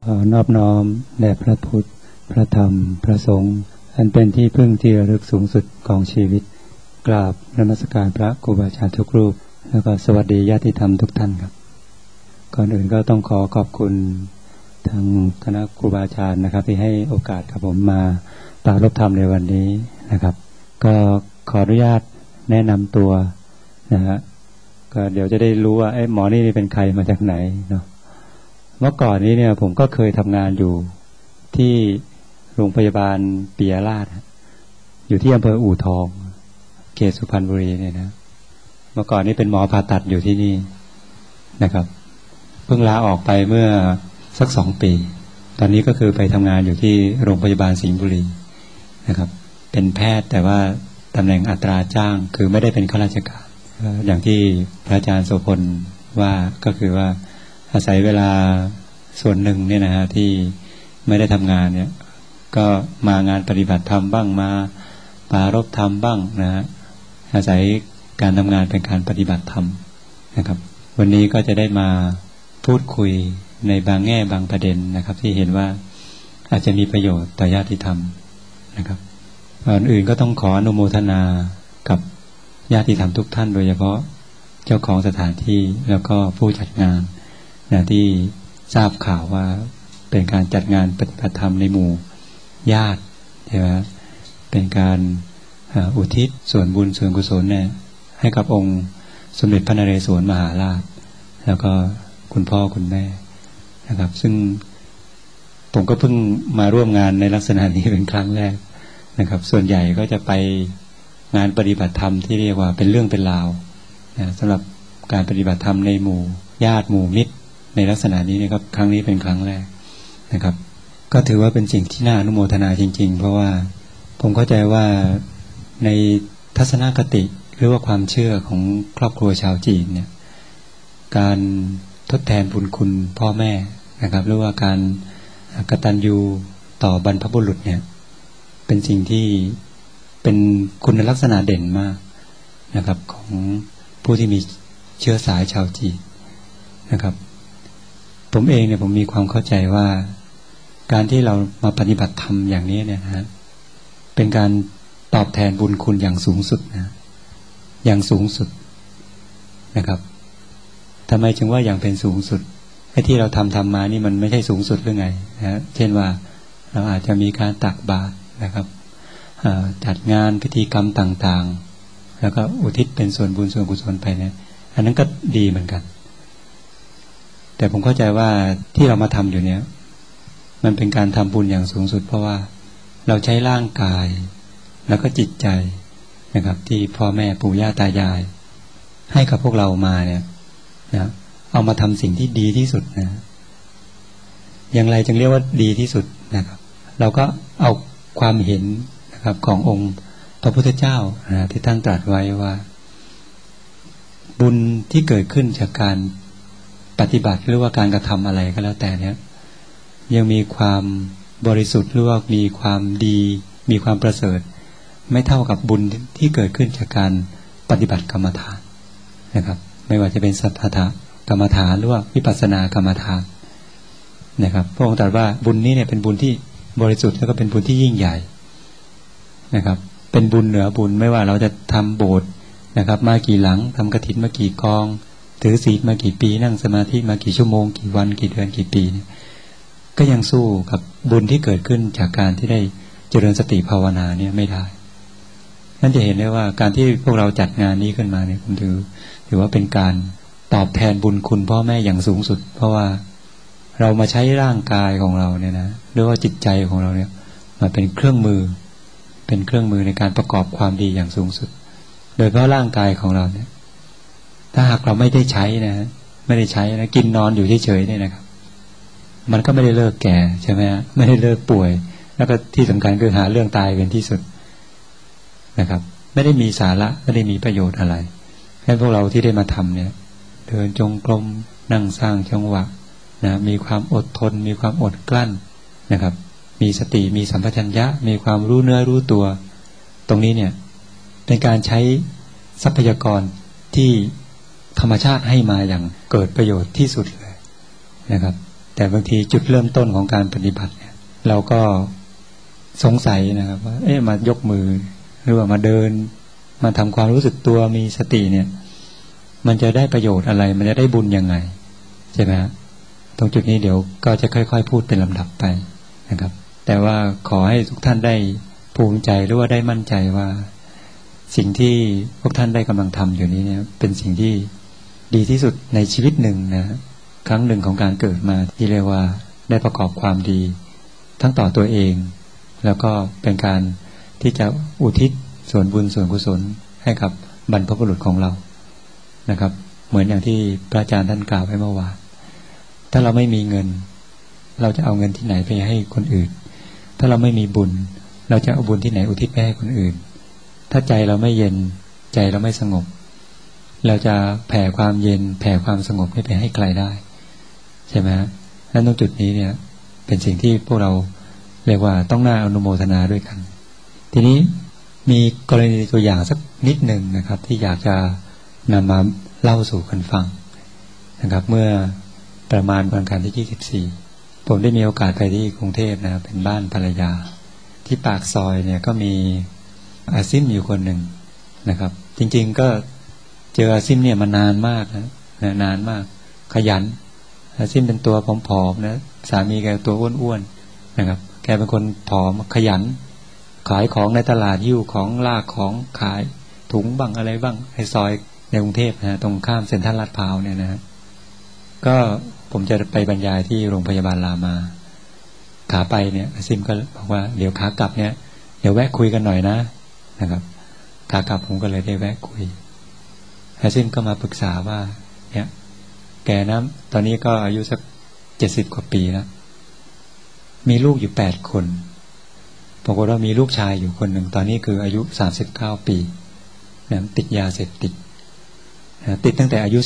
นอบน้อมแด่พระพุทธพระธรรมพระสงฆ์อันเป็นที่พึ่งที่ระลึกสูงสุดของชีวิตกราบนมัสการพระครูบาอาจารย์ทุกรูปแล้วก็สวัสดีญาติธรรมทุกท่านครับก่อนอื่นก็ต้องขอขอบคุณทางคณะครูบาอาจารย์นะครับที่ให้โอกาสกับผมมาปรารภธรรมในวันนี้นะครับก็ขออนุญาตแนะนำตัวนะฮะก็เดี๋ยวจะได้รู้ว่าหมอนี่เป็นใครมาจากไหนเนาะเมื่อก่อนนี้เนี่ยผมก็เคยทำงานอยู่ที่โรงพยาบาลปิยราชอยู่ที่อำเภออู่ทองเขตสุพรรณบุรีเนี่ยนะเมื่อก่อนนี้เป็นหมอผ่าตัดอยู่ที่นี่นะครับเพิ่งลาออกไปเมื่อสัก2 ปีตอนนี้ก็คือไปทำงานอยู่ที่โรงพยาบาลสิงห์บุรีนะครับเป็นแพทย์แต่ว่าตำแหน่งอัตราจ้างคือไม่ได้เป็นข้าราชการอย่างที่พระอาจารย์โสพลว่าก็คือว่าอาศัยเวลาส่วนหนึ่งเนี่ยนะฮะที่ไม่ได้ทำงานเนี่ยก็มางานปฏิบัติธรรมบ้างมาปรารภธรรมบ้างนะฮะอาศัยการทำงานเป็นการปฏิบัติธรรมนะครับวันนี้ก็จะได้มาพูดคุยในบางแง่บางประเด็นนะครับที่เห็นว่าอาจจะมีประโยชน์ต่อญาติธรรมนะครับก่อนอื่นก็ต้องขออนุโมทนากับญาติธรรมทุกท่านโดยเฉพาะเจ้าของสถานที่แล้วก็ผู้จัดงานนะที่ทราบข่าวว่าเป็นการจัดงานปฏิบัติธรรมในหมู่ญาติใช่ไหมเป็นการอุทิศส่วนบุญส่วนกุศลเนี่ยให้กับองค์สมเด็จพระนเรศวรมหาราชแล้วก็คุณพ่อคุณแม่นะครับซึ่งผมก็เพิ่งมาร่วมงานในลักษณะนี้เป็นครั้งแรกนะครับส่วนใหญ่ก็จะไปงานปฏิบัติธรรมที่เรียกว่าเป็นเรื่องเป็นราวนะสำหรับการปฏิบัติธรรมในหมู่ญาติหมู่มิตรในลักษณะนี้นะครับครั้งนี้เป็นครั้งแรกนะครับก็ถือว่าเป็นสิ่งที่น่าอนุโมทนาจริงๆเพราะว่าผมเข้าใจว่าในทัศนคติหรือว่าความเชื่อของครอบครัวชาวจีนเนี่ยการทดแทนบุญคุณพ่อแม่นะครับหรือว่าการกตัญญูต่อบรรพบุรุษเนี่ยเป็นสิ่งที่เป็นคุณลักษณะเด่นมากนะครับของผู้ที่มีเชื้อสายชาวจีนนะครับผมเองเนี่ยผมมีความเข้าใจว่าการที่เรามาปฏิบัติธรรมอย่างนี้เนี่ยนะเป็นการตอบแทนบุญคุณอย่างสูงสุดนะอย่างสูงสุดนะครับทำไมจึงว่าอย่างเป็นสูงสุดไอ้ที่เราทำมานี่มันไม่ใช่สูงสุดหรือไงนะเช่นว่าเราอาจจะมีการตักบาตรนะครับจัดงานพิธีกรรมต่างๆแล้วก็อุทิศเป็นส่วนบุญส่วนกุศลไปเนี่ยอันนั้นก็ดีเหมือนกันแต่ผมเข้าใจว่าที่เรามาทำอยู่เนี่ยมันเป็นการทำบุญอย่างสูงสุดเพราะว่าเราใช้ร่างกายแล้วก็จิตใจนะครับที่พ่อแม่ปู่ย่าตายายให้กับพวกเรามาเนี่ยนะเอามาทำสิ่งที่ดีที่สุดนะอย่างไรจึงเรียกว่าดีที่สุดนะครับเราก็เอาความเห็นนะครับขององค์พระพุทธเจ้านะที่ท่านตรัสไว้ว่าบุญที่เกิดขึ้นจากการปฏิบัติหรือว่าการกระทำอะไรก็แล้วแต่เนี่ยยังมีความบริสุทธิ์หรือว่ามีความดีมีความประเสริฐไม่เท่ากับบุญที่เกิดขึ้นจากการปฏิบัติกรรมฐานนะครับไม่ว่าจะเป็นสัทธะกรรมฐานหรือว่าวิปัสสนากรรมฐานนะครับพระองค์ตรัสว่าบุญนี้เนี่ยเป็นบุญที่บริสุทธิ์แล้วก็เป็นบุญที่ยิ่งใหญ่นะครับเป็นบุญเหนือบุญไม่ว่าเราจะทำโบสถ์นะครับมากี่หลังทำกฐินมากี่กองถือศีลมากี่ปีนั่งสมาธิมากี่ชั่วโมงกี่วันกี่เดือนกี่ปีก็ยังสู้กับบุญที่เกิดขึ้นจากการที่ได้เจริญสติภาวนาเนี่ยไม่ได้นั่นจะเห็นได้ว่าการที่พวกเราจัดงานนี้ขึ้นมาเนี่ยผมถือว่าเป็นการตอบแทนบุญคุณพ่อแม่อย่างสูงสุดเพราะว่าเรามาใช้ร่างกายของเราเนี่ยนะหรือว่าจิตใจของเราเนี่ยมาเป็นเครื่องมือในการประกอบความดีอย่างสูงสุดโดยเพราะร่างกายของเราเนี่ยถ้าหากเราไม่ได้ใช้นะไม่ได้ใช้นะกินนอนอยู่เฉยๆเนี่ยนะครับมันก็ไม่ได้เลิกแก่ใช่ไหมฮะไม่ได้เลิกป่วยแล้วก็ที่สำคัญคือหาเรื่องตายเป็นที่สุดนะครับไม่ได้มีสาระไม่ได้มีประโยชน์อะไรให้พวกเราที่ได้มาทำเนี่ยเดินจงกรมนั่งสร้างจังหวะนะมีความอดทนมีความอดกลั้นนะครับมีสติมีสัมปชัญญะมีความรู้เนื้อรู้ตัวตรงนี้เนี่ยเป็นการใช้ทรัพยากรที่ธรรมชาติให้มาอย่างเกิดประโยชน์ที่สุดเลยนะครับแต่บางทีจุดเริ่มต้นของการปฏิบัติเนี่ยเราก็สงสัยนะครับว่ามายกมือหรือว่ามาเดินมาทำความรู้สึกตัวมีสติเนี่ยมันจะได้ประโยชน์อะไรมันจะได้บุญยังไงใช่ไหมฮะตรงจุดนี้เดี๋ยวก็จะค่อยๆพูดเป็นลำดับไปนะครับแต่ว่าขอให้ทุกท่านได้ภูมิใจหรือว่าได้มั่นใจว่าสิ่งที่พวกท่านได้กำลังทำอยู่นี้เนี่ยเป็นสิ่งที่ดีที่สุดในชีวิตหนึ่งนะครั้งหนึ่งของการเกิดมาที่เรียกว่าได้ประกอบความดีทั้งต่อตัวเองแล้วก็เป็นการที่จะอุทิศส่วนบุญส่วนกุศลให้กับบรรพบุรุษของเรานะครับเหมือนอย่างที่พระอาจารย์ท่านกล่าวไว้เมื่อวานถ้าเราไม่มีเงินเราจะเอาเงินที่ไหนไปให้คนอื่นถ้าเราไม่มีบุญเราจะเอาบุญที่ไหนอุทิศไปให้คนอื่นถ้าใจเราไม่เย็นใจเราไม่สงบเราจะแผ่ความเย็นแผ่ความสงบไปให้ใครได้ใช่ไหมฮะนั้นตรงจุดนี้เนี่ยเป็นสิ่งที่พวกเราเรียกว่าต้องน่าอนุโมทนาด้วยกันทีนี้มีกรณีตัวอย่างสักนิดหนึ่งนะครับที่อยากจะนำมาเล่าสู่กันฟังนะครับเมื่อประมาณวันอังคารที่24ผมได้มีโอกาสไปที่กรุงเทพนะครับเป็นบ้านภรรยาที่ปากซอยเนี่ยก็มีอาซิมอยู่คนหนึ่งนะครับจริงๆก็เจออาซิมเนี่ยมานานมากนะนานมากขยันอาซิมเป็นตัวผอมๆนะสามีแกตัวอ้วนๆนะครับแกเป็นคนผอมขยันขายของในตลาดหิ้วของลากของขายถุงบ้างอะไรบ้างในซอยในกรุงเทพนะตรงข้ามเซ็นทรัลลาดพร้าวเนี่ยนะก็ผมจะไปบรรยายที่โรงพยาบาลรามาขาไปเนี่ยอาซิมก็บอกว่าเดี๋ยวขากลับเนี่ยเดี๋ยวแวะคุยกันหน่อยนะครับขากลับผมก็เลยได้แวะคุยอาซิมก็มาปรึกษาว่าเนี่ยแกนะตอนนี้ก็อายุสัก70 กว่าปีแล้วมีลูกอยู่8 คนปรากฏว่ามีลูกชายอยู่คนหนึ่งตอนนี้คืออายุ39 ปีนะติดยาเสพติดนะติดตั้งแต่อายุ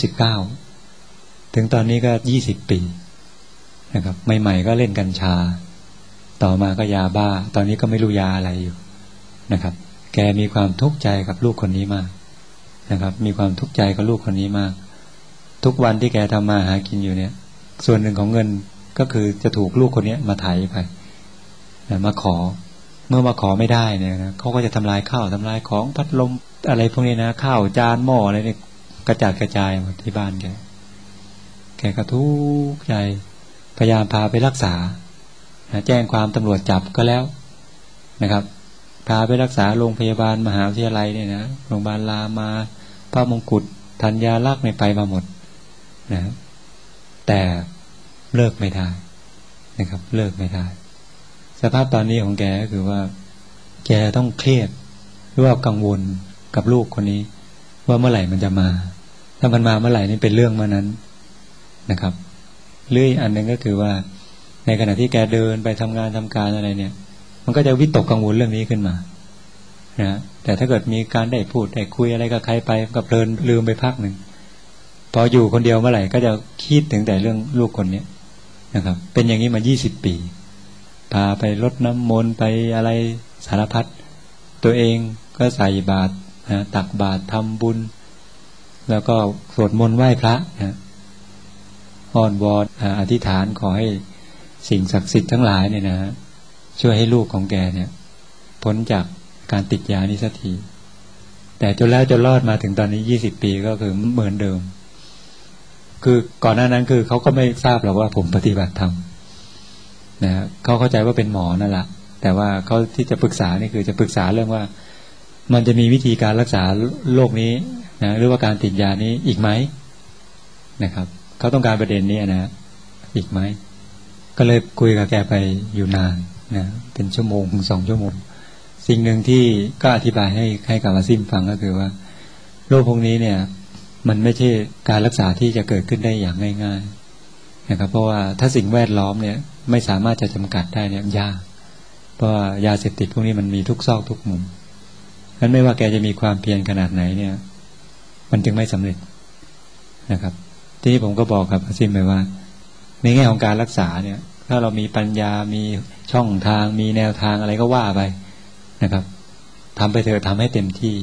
19ถึงตอนนี้ก็20 ปีนะครับใหม่ๆก็เล่นกัญชาต่อมาก็ยาบ้าตอนนี้ก็ไม่รู้ยาอะไรอยู่นะครับแกมีความทุกข์ใจกับลูกคนนี้มากนะครับมีความทุกข์ใจกับลูกคนนี้มากทุกวันที่แกทำมาหากินอยู่เนี่ยส่วนหนึ่งของเงินก็คือจะถูกลูกคนนี้มาไถไปมาขอเมื่อมาขอไม่ได้เนี่ยนะเขาก็จะทำลายข้าวทำลายของพัดลมอะไรพวกนี้นะข้าวจานหม้ออะไรเนี่ยกระจัดกระจายหมดที่บ้านแกก็ทุกข์ใจพยายามพาไปรักษาแจ้งความตำรวจจับก็แล้วนะครับพาไปรักษาโรงพยาบาลมหาวิทยาลัยเนี่ยนะโรงพยาบาลรามาพระมงกุฎธัญญาลักษณ์ไปมาหมดนะแต่เลิกไม่ได้นะครับเลิกไม่ได้สภาพตอนนี้ของแกก็คือว่าแกต้องเครียดหรือว่ากังวลกับลูกคนนี้ว่าเมื่อไหร่มันจะมาถ้ามันมาเมื่อไหร่นี่เป็นเรื่องเมื่อนั้นนะครับเรื่อยอันนึงก็คือว่าในขณะที่แกเดินไปทำงานทำการอะไรเนี่ยมันก็จะวิตกกังวลเรื่องนี้ขึ้นมานะแต่ถ้าเกิดมีการได้พูดได้คุยอะไรกับใครไปก็เพลินลืมไปพักหนึ่งพออยู่คนเดียวเมื่อไหร่ก็จะคิดถึงแต่เรื่องลูกคนนี้นะครับเป็นอย่างนี้มา20 ปีพาไปรดน้ำมนต์ไปอะไรสารพัดตัวเองก็ใส่บาตรนะตักบาตรทำบุญแล้วก็สวดมนต์ไหว้พระนะอ้อนวอนอธิษฐานขอให้สิ่งศักดิ์สิทธิ์ทั้งหลายเนี่ยนะช่วยให้ลูกของแกเนี่ยพ้นจากการติดยานี้สักทีแต่จนแล้วจนรอดมาถึงตอนนี้20 ปีก็คือเหมือนเดิมคือก่อนหน้านั้นคือเขาก็ไม่ทราบหรอกว่าผมปฏิบัติธรรมนะเขาเข้าใจว่าเป็นหมอนั่นแหละแต่ว่าเขาที่จะปรึกษานี่คือจะปรึกษาเรื่องว่ามันจะมีวิธีการรักษาโรคนี้นะหรือว่าการติดยานี้อีกไหมนะครับเขาต้องการประเด็นนี้นะอีกไหมก็เลยคุยกับแกไปอยู่นานนะเป็นชั่วโมง2 ชั่วโมงสิ่งหนึ่งที่ก็อธิบายให้กับอาซิมฟังก็คือว่าโรคพวกนี้เนี่ยมันไม่ใช่การรักษาที่จะเกิดขึ้นได้อย่างง่ายๆนะครับเพราะว่าถ้าสิ่งแวดล้อมเนี่ยไม่สามารถจะจำกัดได้เนี่ยยากเพราะว่ายาเสพติดพวกนี้มันมีทุกซอกทุกมุมงั้นไม่ว่าแกจะมีความเพียรขนาดไหนเนี่ยมันจึงไม่สำเร็จนะครับทีนี้ผมก็บอกกับอาซิมไปว่าในแง่ของการรักษาเนี่ยถ้าเรามีปัญญามีช่องทางมีแนวทางอะไรก็ว่าไปนะครับทำไปเถอะทำให้เต็มที่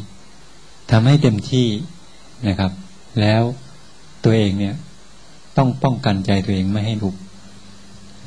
นะครับแล้วตัวเองเนี่ยต้องป้องกันใจตัวเองไม่ให้ถูก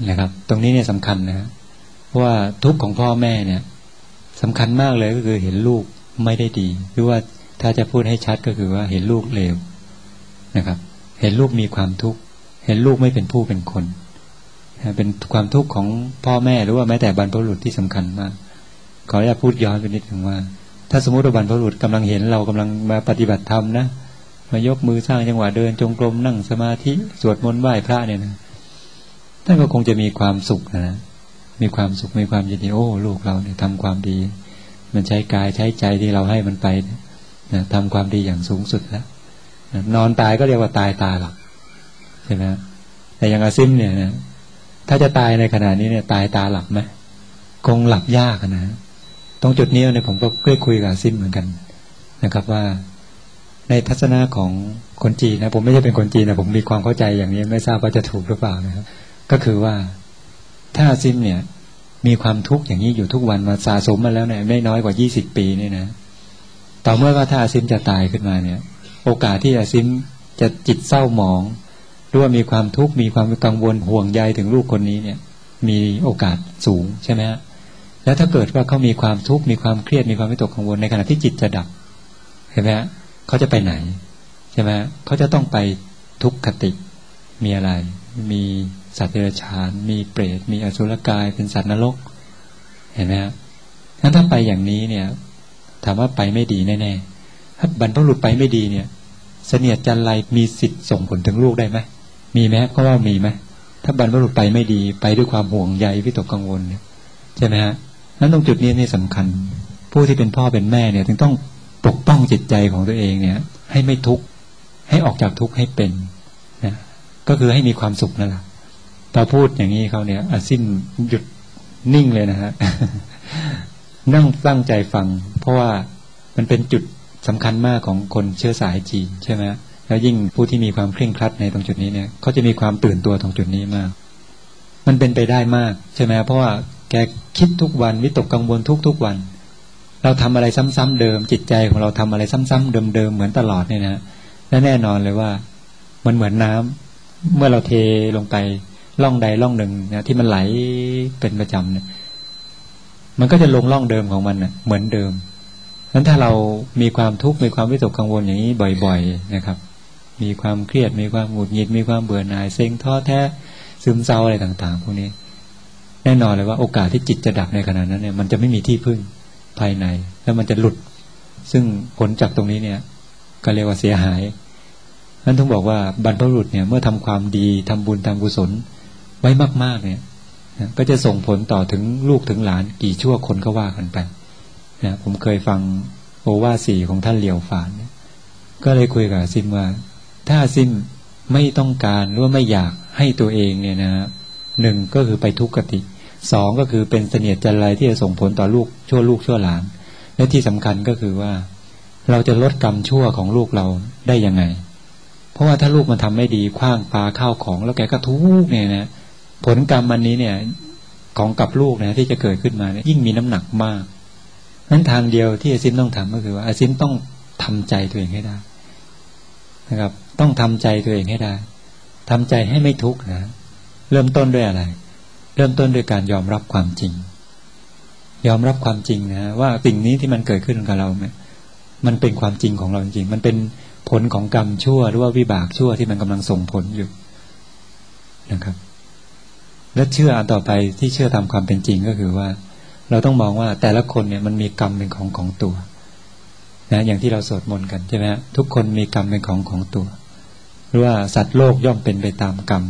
นะครับตรงนี้เนี่ยสำคัญนะเพราะว่าทุกข์ของพ่อแม่เนี่ยสำคัญมากเลยก็คือเห็นลูกไม่ได้ดีหรือว่าถ้าจะพูดให้ชัดก็คือว่าเห็นลูกเลวนะครับเห็นลูกมีความทุกข์เห็นลูกไม่เป็นผู้เป็นคนเป็นความทุกข์ของพ่อแม่หรือว่าแม้แต่บรรพบุรุษที่สำคัญมากขออนุญาตพูดย้อนไปนิดนึงว่าถ้าสมมติว่าบรรพบุรุษกำลังเห็นเรากำลังมาปฏิบัติธรรมนะมายกมือสร้างจังหวะเดินจงกรมนั่งสมาธิสวดมนต์ไหว้พระเนี่ยนะท่านก็คงจะมีความสุขนะมีความสุขมีความยินดีโอ้ลูกเราเนี่ยทำความดีมันใช้กายใช้ใจที่เราให้มันไปนะทำความดีอย่างสูงสุดแล้วนะนอนตายก็เรียกว่าตายตาหลับใช่ไหมแต่อย่างอาซิมเนี่ยนะถ้าจะตายในขณะนี้เนี่ยตายตาหลับไหมคงหลับยากนะตรงจุดนี้เนี่ยผมก็ได้คุยกับอาซิมเหมือนกันนะครับว่าในทัศนะของคนจีนนะผมไม่ใช่เป็นคนจีนนะผมมีความเข้าใจอย่างนี้ไม่ทราบว่าจะถูกหรือเปล่านะครับก็คือว่าถ้าอาซิมเนี่ยมีความทุกข์อย่างนี้อยู่ทุกวันมาสะสมมาแล้วเนี่ยไม่น้อยกว่า20 ปีนี่นะต่อเมื่อว่าถ้าอาซิมจะตายขึ้นมาเนี่ยโอกาสที่อาซิมจะจิตเศร้าหมองหรือว่ามีความทุกข์มีความกังวลห่วงใยถึงลูกคนนี้เนี่ยมีโอกาสสูงใช่ไหมฮะแล้วถ้าเกิดว่าเขามีความทุกข์มีความเครียดมีความวิตกกังวลในขณะที่จิตจะดับเห็นไหมฮะเขาจะไปไหนใช่ไหมเขาจะต้องไปทุกขติมีอะไรมีสัตว์เดรัจฉานมีเปรตมีอสุรกายเป็นสัตว์นรกเห็นไหมฮะงั้นถ้าไปอย่างนี้เนี่ยถามว่าไปไม่ดีแน่ๆถ้าบรรพบุรุษไปไม่ดีเนี่ยเสนียดจันไรมีสิทธิ์ส่งผลถึงลูกได้ไหมมีไหมก็ว่ามีไหมถ้าบรรพบุรุษไปไม่ดีไปด้วยความห่วงใยวิตกกังวลเนี่ยใช่ไหมฮะนั้นตรงจุดนี้นี่สำคัญผู้ที่เป็นพ่อเป็นแม่เนี่ยถึงต้องปกป้องจิตใจของตัวเองเนี่ยให้ไม่ทุกข์ให้ออกจากทุกข์ให้เป็นนะก็คือให้มีความสุขนั่นแหละพอพูดอย่างนี้เขาเนี่ยอาซิมหยุดนิ่งเลยนะฮะ นั่งตั้งใจฟังเพราะว่ามันเป็นจุดสำคัญมากของคนเชื้อสายจีนใช่ไหมแล้วยิ่งผู้ที่มีความเคร่งครัดในตรงจุดนี้เนี่ยเขาจะมีความตื่นตัวตรงจุดนี้มากมันเป็นไปได้มากใช่ไหมเพราะว่าแกคิดทุกวันวิตกกังวลทุกวันเราทำอะไรซ้ำๆเดิมจิตใจของเราทำอะไรซ้ำๆเดิมๆเหมือนตลอดเนี่ยนะและแน่นอนเลยว่ามันเหมือนน้ำเมื่อเราเทลงไปร่องใดร่องหนึ่งนะที่มันไหลเป็นประจำเนี่ยมันก็จะลงร่องเดิมของมันนะเหมือนเดิมงั้นถ้าเรามีความทุกข์มีความวิตกกังวลอย่างนี้บ่อยๆนะครับมีความเครียดมีความหงุดหงิดมีความเบื่อหน่ายเซ็งท้อแท้ซึมเศร้าอะไรต่างๆพวกนี้แน่นอนเลยว่าโอกาสที่จิตจะดับในขณะนั้นเนี่ยมันจะไม่มีที่พึ่งภายในแล้วมันจะหลุดซึ่งผลจากตรงนี้เนี่ยก็เรียกว่าเสียหายนั้นต้องบอกว่าบรรพบุรุษเนี่ยเมื่อทำความดีทำบุญทำกุศลไว้มากๆเนี่ยก็จะส่งผลต่อถึงลูกถึงหลานกี่ชั่วคนก็ว่ากันไปนะผมเคยฟังโอวาท4ของท่านเหลียวฝานก็เลยคุยกับซิมว่าถ้าซิมไม่ต้องการหรือว่าไม่อยากให้ตัวเองเนี่ยนะ1ก็คือไปทุกขติ2ก็คือเป็นเสนียดจันไรที่จะส่งผลต่อลูกชั่วหลานและที่สำคัญก็คือว่าเราจะลดกรรมชั่วของลูกเราได้ยังไงเพราะว่าถ้าลูกมันทำไม่ดีขว้างปาข้าวของแล้วแกก็ทุกข์เนี่ยนะผลกรรมมันนี้เนี่ยของกับลูกนะที่จะเกิดขึ้นมาเนี่ยยิ่งมีน้ำหนักมากนั้นทางเดียวที่อาซิมต้องทำก็คือว่าอาซิมต้องทำใจตัวเองให้ได้นะครับต้องทำใจตัวเองให้ได้ทำใจให้ไม่ทุกข์นะเริ่มต้นด้วยอะไรเริ่มต้นด้วยการยอมรับความจริงยอมรับความจริงนะว่าสิ่งนี้ที่มันเกิดขึ้นกับเราเนี่ยมันเป็นความจริงของเราจริงมันเป็นผลของกรรมชั่วหรือว่าวิบากชั่วที่มันกำลังส่งผลอยู่นะครับและเชื่ออันต่อไปที่เชื่อตามความเป็นจริงก็คือว่าเราต้องมองว่าแต่ละคนเนี่ยมันมีกรรมเป็นของตัวนะอย่างที่เราสวดมนต์กันใช่ไหมทุกคนมีกรรมเป็นของตัวหรือว่าสัตว์โลกย่อมเป็นไปตามกรรม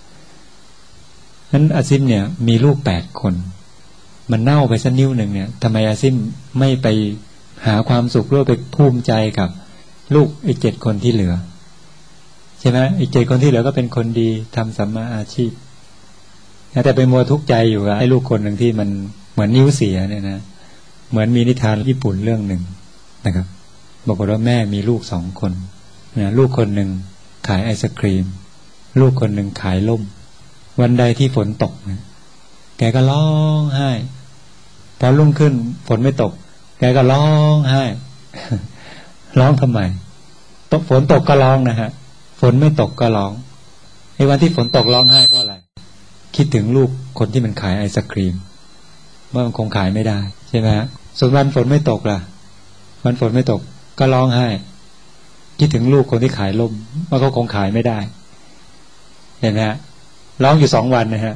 นั้นอาซิมเนี่ยมีลูก8 คนมันเน่าไปสักนิ้วหนึ่งเนี่ยทำไมอาซิมไม่ไปหาความสุขหรือไปภูมิใจกับลูกอีก7 คนที่เหลือใช่ไหมอีก7 คนที่เหลือก็เป็นคนดีทำสัมมาอาชีพแต่ไปมัวทุกข์ใจอยู่กับไอ้ลูกคนหนึ่งที่มันเหมือนนิ้วเสียเนี่ยนะเหมือนมีนิทานญี่ปุ่นเรื่องหนึ่งนะครับบอกว่าแม่มีลูก2 คนนะลูกคนหนึ่งขายไอศกรีมลูกคนหนึ่งขายล่มวันใดที่ฝนตกนะแกก็ร้องไห้พอรุ่งขึ้นฝนไม่ตกแกก็ร้องไห้ ร้องทำไมฝนตกก็ร้องนะฮะฝนไม่ตกก็ร้องไอ้วันที่ฝนตกร้องไห้เพราะอะไรคิดคิดถึงลูกคนที่มันขายไอศกรีมว่ามันคงขายไม่ได้ใช่ไหมฮะส่วนวันฝนไม่ตกล่ะวันฝนไม่ตกก็ร้องไห้คิดถึงลูกคนที่ขายล่มว่าเขาคงขายไม่ได้เห็นไหมฮะร้องอยู่2 วันนะฮะ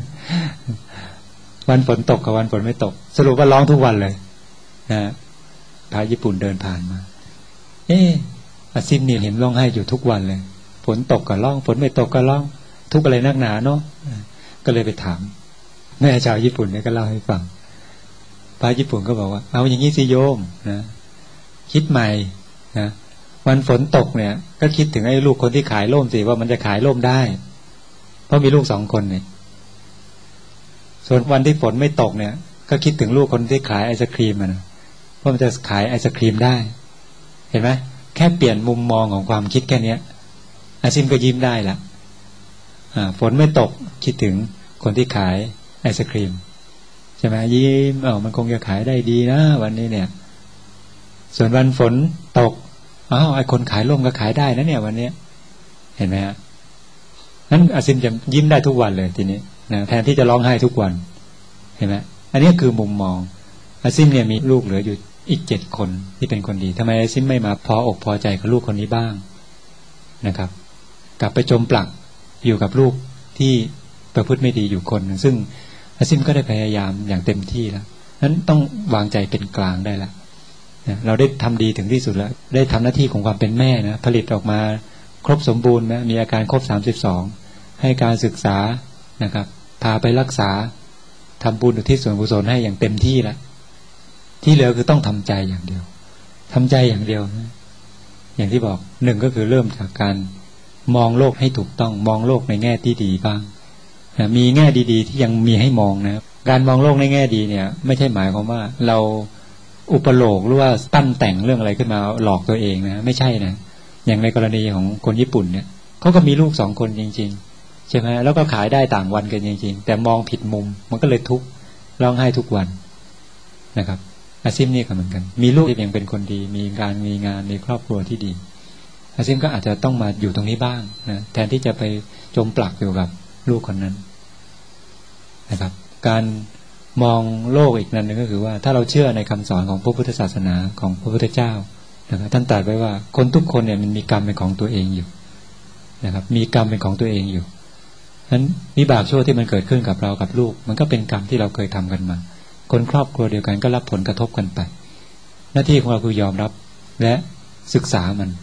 วันฝนตกกับวันฝนไม่ตกสรุปว่าร้องทุกวันเลยนะพระญี่ปุ่นเดินผ่านมาอาซิมเนี่ยเห็นร้องไห้อยู่ทุกวันเลยฝนตกก็ร้องฝนไม่ตกก็ร้องทุกอะไรนักหนาเนาะก็เลยไปถามแม่ชาวญี่ปุ่นเนี่ยก็เล่าให้ฟังพระญี่ปุ่นก็บอกว่าเอาอย่างนี้สิโยมนะคิดใหม่นะวันฝนตกเนี่ยก็คิดถึงไอ้ลูกคนที่ขายร่มสิว่ามันจะขายร่มได้เพราะมีลูก2 คนเนี่ยส่วนวันที่ฝนไม่ตกเนี่ยก็คิดถึงลูกคนที่ขายไอศครีมนะว่ามันจะขายไอศครีมได้เห็นไหมแค่เปลี่ยนมุมมองของความคิดแค่นี้อาซิมก็ยิ้มได้ละฝนไม่ตกคิดถึงคนที่ขายไอศครีมใช่ไหมยิ้มมันคงจะขายได้ดีนะวันนี้เนี่ยส่วนวันฝนตกไอคนขายร่มก็ขายได้นะเนี่ยวันนี้เห็นไหมฮะนั้นอาซิมจะยิ้มได้ทุกวันเลยทีนี้นะแทนที่จะร้องไห้ทุกวันเห็นไหมอันนี้คือมุมมองอาซิมเนี่ยมีลูกเหลืออยู่อีก7 คนที่เป็นคนดีทำไมอาซิมไม่มาพออกพอใจกับลูกคนนี้บ้างนะครับกลับไปจมปลักอยู่กับลูกที่ประพฤติไม่ดีอยู่คนซึ่งอาซิมก็ได้พยายามอย่างเต็มที่แล้วนั้นต้องวางใจเป็นกลางได้แล้วเราได้ทำดีถึงที่สุดแล้วได้ทำหน้าที่ของความเป็นแม่นะผลิตออกมาครบสมบูรณ์นะมีอาการครบ32ให้การศึกษานะครับพาไปรักษาทำบุญอุทิศส่วนกุศลให้อย่างเต็มที่แล้วที่เหลือคือต้องทำใจอย่างเดียวทำใจอย่างเดียวนะอย่างที่บอก1ก็คือเริ่มจากการมองโลกให้ถูกต้องมองโลกในแง่ที่ดีบ้างนะมีแง่ดีๆที่ยังมีให้มองนะการมองโลกในแง่ดีเนี่ยไม่ใช่หมายความว่าเราอุปโลกหรือว่าตั้งแต่งเรื่องอะไรขึ้นมาหลอกตัวเองนะไม่ใช่นะอย่างในกรณีของคนญี่ปุ่นเนี่ยเขาก็มีลูก2 คนจริงๆใช่ไหมแล้วก็ขายได้ต่างวันกันจริงๆแต่มองผิดมุมมันก็เลยทุกข์ร้องไห้ทุกวันนะครับอาซิมนี่ก็เหมือนกันมีลูกที่ยังเป็นคนดีมีการมีงานมีครอบครัวที่ดีอาซิมก็อาจจะต้องมาอยู่ตรงนี้บ้างนะแทนที่จะไปจมปลักอยู่กับลูกคนนั้นนะครับการมองโลกอีกนั้นนึงก็คือว่าถ้าเราเชื่อในคำสอนของพระพุทธศาสนาของพระพุทธเจ้านะครับท่านตรัสไว้ว่าคนทุกคนเนี่ยมันมีกรรมเป็นของตัวเองอยู่นะครับมีกรรมเป็นของตัวเองอยู่นั้นวิบากชั่วที่มันเกิดขึ้นกับเรากับลูกมันก็เป็นกรรมที่เราเคยทำกันมาคนครอบครัวเดียวกันก็รับผลกระทบกันไปหน้าที่ของเราคือยอมรับและศึกษามัน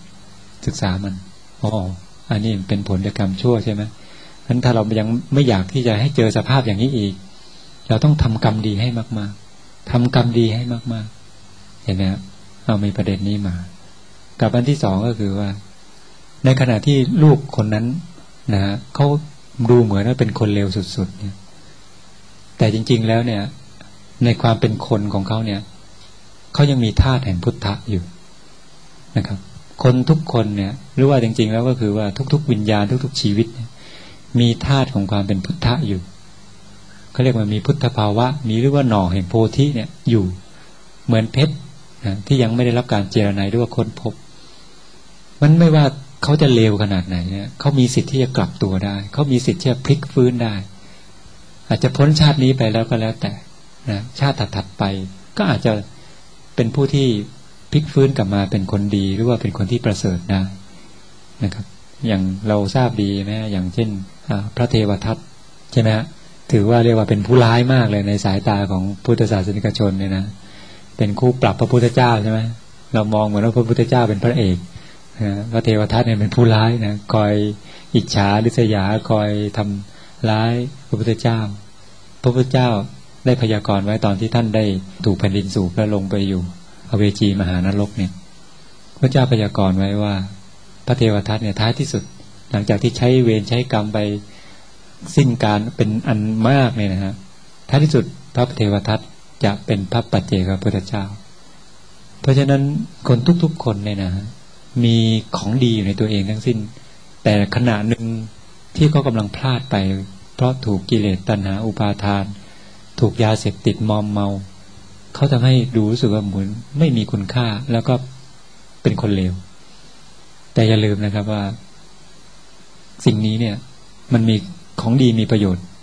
อันนี้เป็นผลจากกรรมชั่วใช่ไหมงั้นถ้าเรายังไม่อยากที่จะให้เจอสภาพอย่างนี้อีกเราต้องทำกรรมดีให้มากๆทำกรรมดีให้มากๆเห็นไหมครับเอามีประเด็นนี้มากับอันที่2ก็คือว่าในขณะที่ลูกคนนั้นนะเขาดูเหมือนว่าเป็นคนเลวสุดๆเนี่ยแต่จริงๆแล้วเนี่ยในความเป็นคนของเขาเนี่ยเขายังมีธาตุแห่งพุทธะอยู่นะครับคนทุกคนเนี่ยหรือว่าจริงๆแล้วก็คือว่าทุกๆวิญญาณทุกๆชีวิตมีธาตุของความเป็นพุทธะอยู่เขาเรียกว่ามีพุทธภาวะมีหรือว่าหน่อแห่งโพธิเนี่ยอยู่เหมือนเพชรนะที่ยังไม่ได้รับการเจรไนหรือว่าค้นพบมันไม่ว่าเขาจะเลวขนาดไหนเนี่ยเขามีสิทธิ์ที่จะกลับตัวได้เขามีสิทธิ์ที่จะพลิกฟื้นได้อาจจะพ้นชาตินี้ไปแล้วก็แล้วแต่นะชาติถัดๆไปก็อาจจะเป็นผู้ที่พลิกฟื้นกลับมาเป็นคนดีหรือว่าเป็นคนที่ประเสริฐได้นะครับอย่างเราทราบดีไหมอย่างเช่นพระเทวทัตใช่ไหมฮะถือว่าเรียกว่าเป็นผู้ร้ายมากเลยในสายตาของพุทธศาสนิกชนเนี่ยนะเป็นคู่ปรับพระพุทธเจ้าใช่ไหมเรามองเหมือนว่าพระพุทธเจ้าเป็นพระเอกพระเทวทัตเนี่ยเป็นผู้ร้ายนะคอยอิจฉาริษยาคอยทำร้ายพระพุทธเจ้าพระพุทธเจ้าได้พยากรณ์ไว้ตอนที่ท่านได้ถูกแผ่นดินสูบแล้วลงไปอยู่อเวจีมหานรกเนี่ยพระเจ้าพยากรณ์ไว้ว่าพระเทวทัตเนี่ยท้ายที่สุดหลังจากที่ใช้เวรใช้กรรมไปสิ้นการเป็นอันมากเนี่ยนะฮะท้ายที่สุดพระเทวทัตจะเป็นพระปัจเจกพุทธเจ้าเพราะฉะนั้นคนทุกๆคนเนี่ยนะมีของดีอยู่ในตัวเองทั้งสิ้นแต่ขณะหนึ่งที่เขากำลังพลาดไปเพราะถูกกิเลสตัณหาอุปาทานถูกยาเสพติดมอมเมาเขาทำให้ดูรู้สึกว่าเหมือนไม่มีคุณค่าแล้วก็เป็นคนเลวแต่อย่าลืมนะครับว่าสิ่งนี้เนี่ยมันมีของดีมีประโยชน์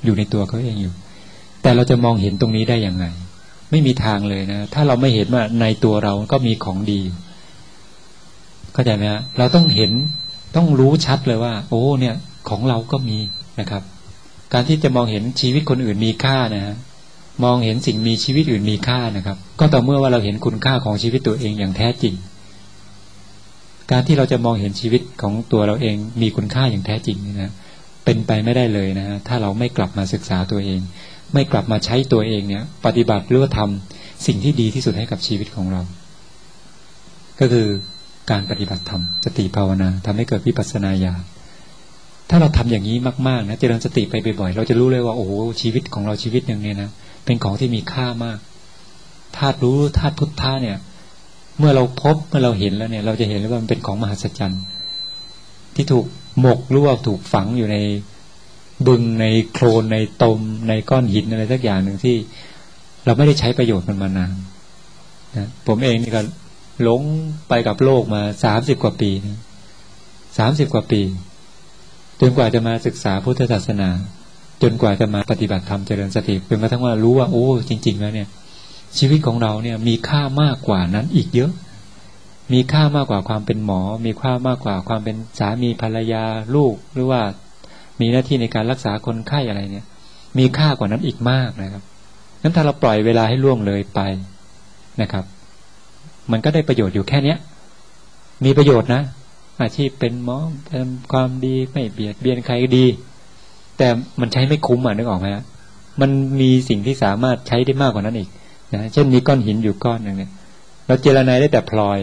อยู่ในตัวเขาเองอยู่แต่เราจะมองเห็นตรงนี้ได้อย่างไรไม่มีทางเลยนะถ้าเราไม่เห็นว่าในตัวเราก็มีของดีเข้าใจไหมฮะเราต้องเห็นต้องรู้ชัดเลยว่าโอ้เนี่ยของเราก็มีนะครับการที่จะมองเห็นชีวิตคนอื่นมีค่านะฮะมองเห็นสิ่งมีชีวิตอื่นมีค่านะครับก็ต่อเมื่อว่าเราเห็นคุณค่าของชีวิตตัวเองอย่างแท้จริงการที่เราจะมองเห็นชีวิตของตัวเราเองมีคุณค่าอย่างแท้จริงนะเป็นไปไม่ได้เลยนะฮะถ้าเราไม่กลับมาศึกษาตัวเองไม่กลับมาใช้ตัวเองเนี่ยปฏิบัติหรือว่าทำสิ่งที่ดีที่สุดให้กับชีวิตของเราก็คือการปฏิบัติธรรมสติภาวนาทำให้เกิดวิปัสสนาญาณถ้าเราทำอย่างนี้มากๆนะเจริญสติไปบ่อยๆเราจะรู้เลยว่าโอ้โหชีวิตของเราชีวิตอย่างนี้นะเป็นของที่มีค่ามากธาตุรู้ธาตุพุทธะเนี่ยเมื่อเราพบเมื่อเราเห็นแล้วเนี่ยเราจะเห็นเลยว่ามันเป็นของมหัศจรรย์ที่ถูกหมกหรือว่าถูกฝังอยู่ในบึงในโคลนในตมในก้อนหินอะไรสักอย่างหนึ่งที่เราไม่ได้ใช้ประโยชน์มันมานานนะผมเองนี่ก็หลงไปกับโลกมา30 กว่าปีนะ30 กว่าปีจนกว่าจะมาศึกษาพุทธศาสนาจนกว่าจะมาปฏิบัติธรรมเจริญสติจนกระทั่งว่ารู้ว่าโอ้จริงๆแล้วเนี่ยชีวิตของเราเนี่ยมีค่ามากกว่านั้นอีกเยอะมีค่ามากกว่าความเป็นหมอมีค่ามากกว่าความเป็นสามีภรรยาลูกหรือว่ามีหน้าที่ในการรักษาคนไข้อะไรเนี่ยมีค่ากว่านั้นอีกมากนะครับงั้นถ้าเราปล่อยเวลาให้ล่วงเลยไปนะครับมันก็ได้ประโยชน์อยู่แค่เนี้ยมีประโยชน์นะอาชีพเป็นหมอทำความดีไม่เบียดเบียนใครก็ดีแต่มันใช้ไม่คุ้มนึกออกไหมฮะมันมีสิ่งที่สามารถใช้ได้มากกว่านั้นอีกนะเช่นมีก้อนหินอยู่ก้อนหนึ่งเนี่ยเราเจรไนได้แต่พลอย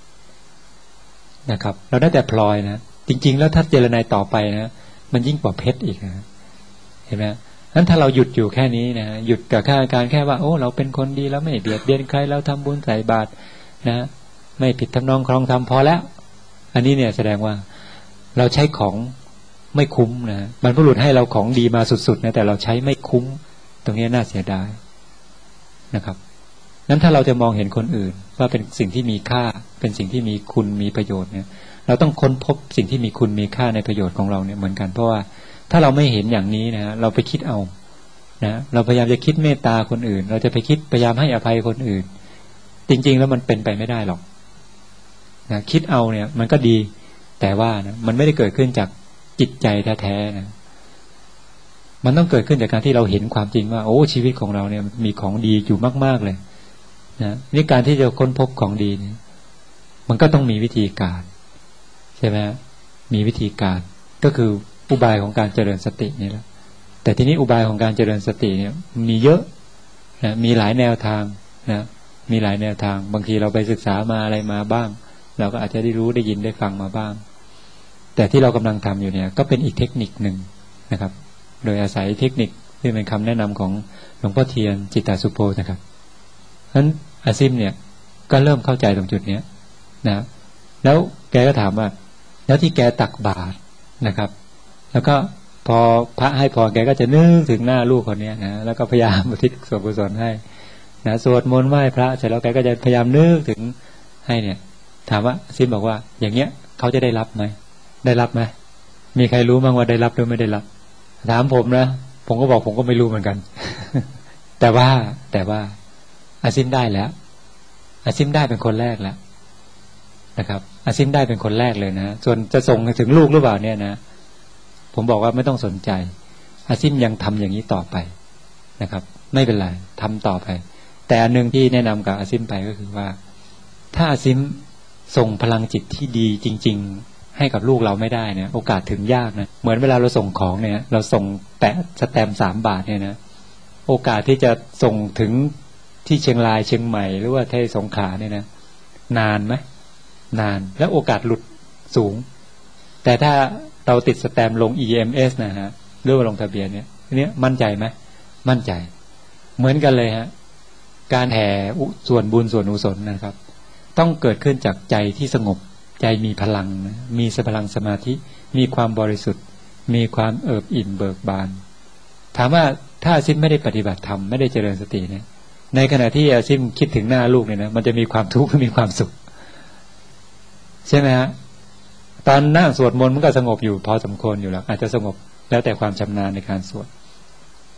นะครับเราได้แต่พลอยนะจริงๆแล้วถ้าเจรไนต่อไปนะมันยิ่งกว่าเพชรอีกนะเห็นไหมนั้นถ้าเราหยุดอยู่แค่นี้นะหยุดกับการแค่ว่าโอ้เราเป็นคนดีแล้วไม่เบียดเบียนใครเราทำบุญใส่บาตรนะไม่ผิดทำนองครองธรรมพอแล้วอันนี้เนี่ยแสดงว่าเราใช้ของไม่คุ้มนะบรรพบุรุษให้เราของดีมาสุดๆนะแต่เราใช้ไม่คุ้มตรงนี้น่าเสียดายนะครับนั้นถ้าเราจะมองเห็นคนอื่นว่าเป็นสิ่งที่มีค่าเป็นสิ่งที่มีคุณมีประโยชน์เนี่ยเราต้องค้นพบสิ่งที่มีคุณมีค่าในประโยชน์ของเราเนี่ยเหมือนกันเพราะว่าถ้าเราไม่เห็นอย่างนี้นะเราไปคิดเอานะเราพยายามจะคิดเมตตาคนอื่นเราจะไปคิดพยายามให้อภัยคนอื่นจริงๆแล้วมันเป็นไปไม่ได้หรอกนะคิดเอาเนี่ยมันก็ดีแต่ว่านะมันไม่ได้เกิดขึ้นจากจิตใจแท้ๆนะมันต้องเกิดขึ้นจากการที่เราเห็นความจริงว่าโอ้ชีวิตของเราเนี่ยมีของดีอยู่มากๆเลยนะนี่การที่จะค้นพบของดีนี่มันก็ต้องมีวิธีการใช่ไหมมีวิธีการก็คืออุบายของการเจริญสตินี่แหละแต่ทีนี้อุบายของการเจริญสติเนี่ยมีเยอะนะมีหลายแนวทางนะมีหลายแนวทางบางทีเราไปศึกษามาอะไรมาบ้างเราก็อาจจะได้รู้ได้ยินได้ฟังมาบ้างแต่ที่เรากำลังทำอยู่เนี่ยก็เป็นอีกเทคนิคหนึ่งนะครับโดยอาศัยเทคนิคที่เป็นคำแนะนำของหลวงพ่อเทียนจิตตสุโภนะครับฉะนั้นอาซิมเนี่ยก็เริ่มเข้าใจตรงจุดนี้นะแล้วแกก็ถามว่าแล้วที่แกตักบาตรนะครับแล้วก็พอพระให้พรแกก็จะนึกถึงหน้าลูกคนนี้นะแล้วก็พยายามอุทิศส่วนกุศลให้นะสวดมนต์ไหว้พระเสร็จแล้วแกก็จะพยายามนึกถึงให้เนี่ยถามว่าซิมบอกว่าอย่างเงี้ยเขาจะได้รับไหมได้รับไหมมีใครรู้บ้างว่าได้รับหรือไม่ได้รับถามผมนะผมก็บอกผมก็ไม่รู้เหมือนกัน แต่ว่าอาซิมได้แล้วอาซิมได้เป็นคนแรกแล้วนะครับอาซิมได้เป็นคนแรกเลยนะส่วนจะส่งถึงลูกหรือเปล่าเนี่ยนะผมบอกว่าไม่ต้องสนใจอาซิมยังทำอย่างนี้ต่อไปนะครับไม่เป็นไรทำต่อไปแต่อันนึงที่แนะนำกับอาซิมไปก็คือว่าถ้าอาซิมส่งพลังจิตที่ดีจริงๆให้กับลูกเราไม่ได้เนี่ยโอกาสถึงยากนะเหมือนเวลาเราส่งของเนี่ยเราส่งแปะสแตมป์3 บาทเนี่ยนะโอกาสที่จะส่งถึงที่เชียงรายเชียงใหม่หรือว่าที่สงขลาเนี่ยนะนานไหมนานและโอกาสหลุดสูงแต่ถ้าเราติดสแตมป์ลง EMS นะฮะหรือว่าลงทะเบียนเนี่ยมั่นใจไหมมั่นใจเหมือนกันเลยฮะการแห่ส่วนบุญส่วนกุศลนะครับต้องเกิดขึ้นจากใจที่สงบใจมีพลังนะมีพลังสมาธิมีความบริสุทธิ์มีความเอิบอิ่มเบิกบานถามว่าถ้าอาซิมไม่ได้ปฏิบัติธรรมไม่ได้เจริญสติเนี่ยในขณะที่อาซิมคิดถึงหน้าลูกเนี่ยนะมันจะมีความทุกข์มีความสุขใช่ไหมฮะตอนนั่งสวดมนต์มันก็สงบอยู่พอสมควรอยู่แล้วอาจจะสงบแล้วแต่ความชำนาญในการสวด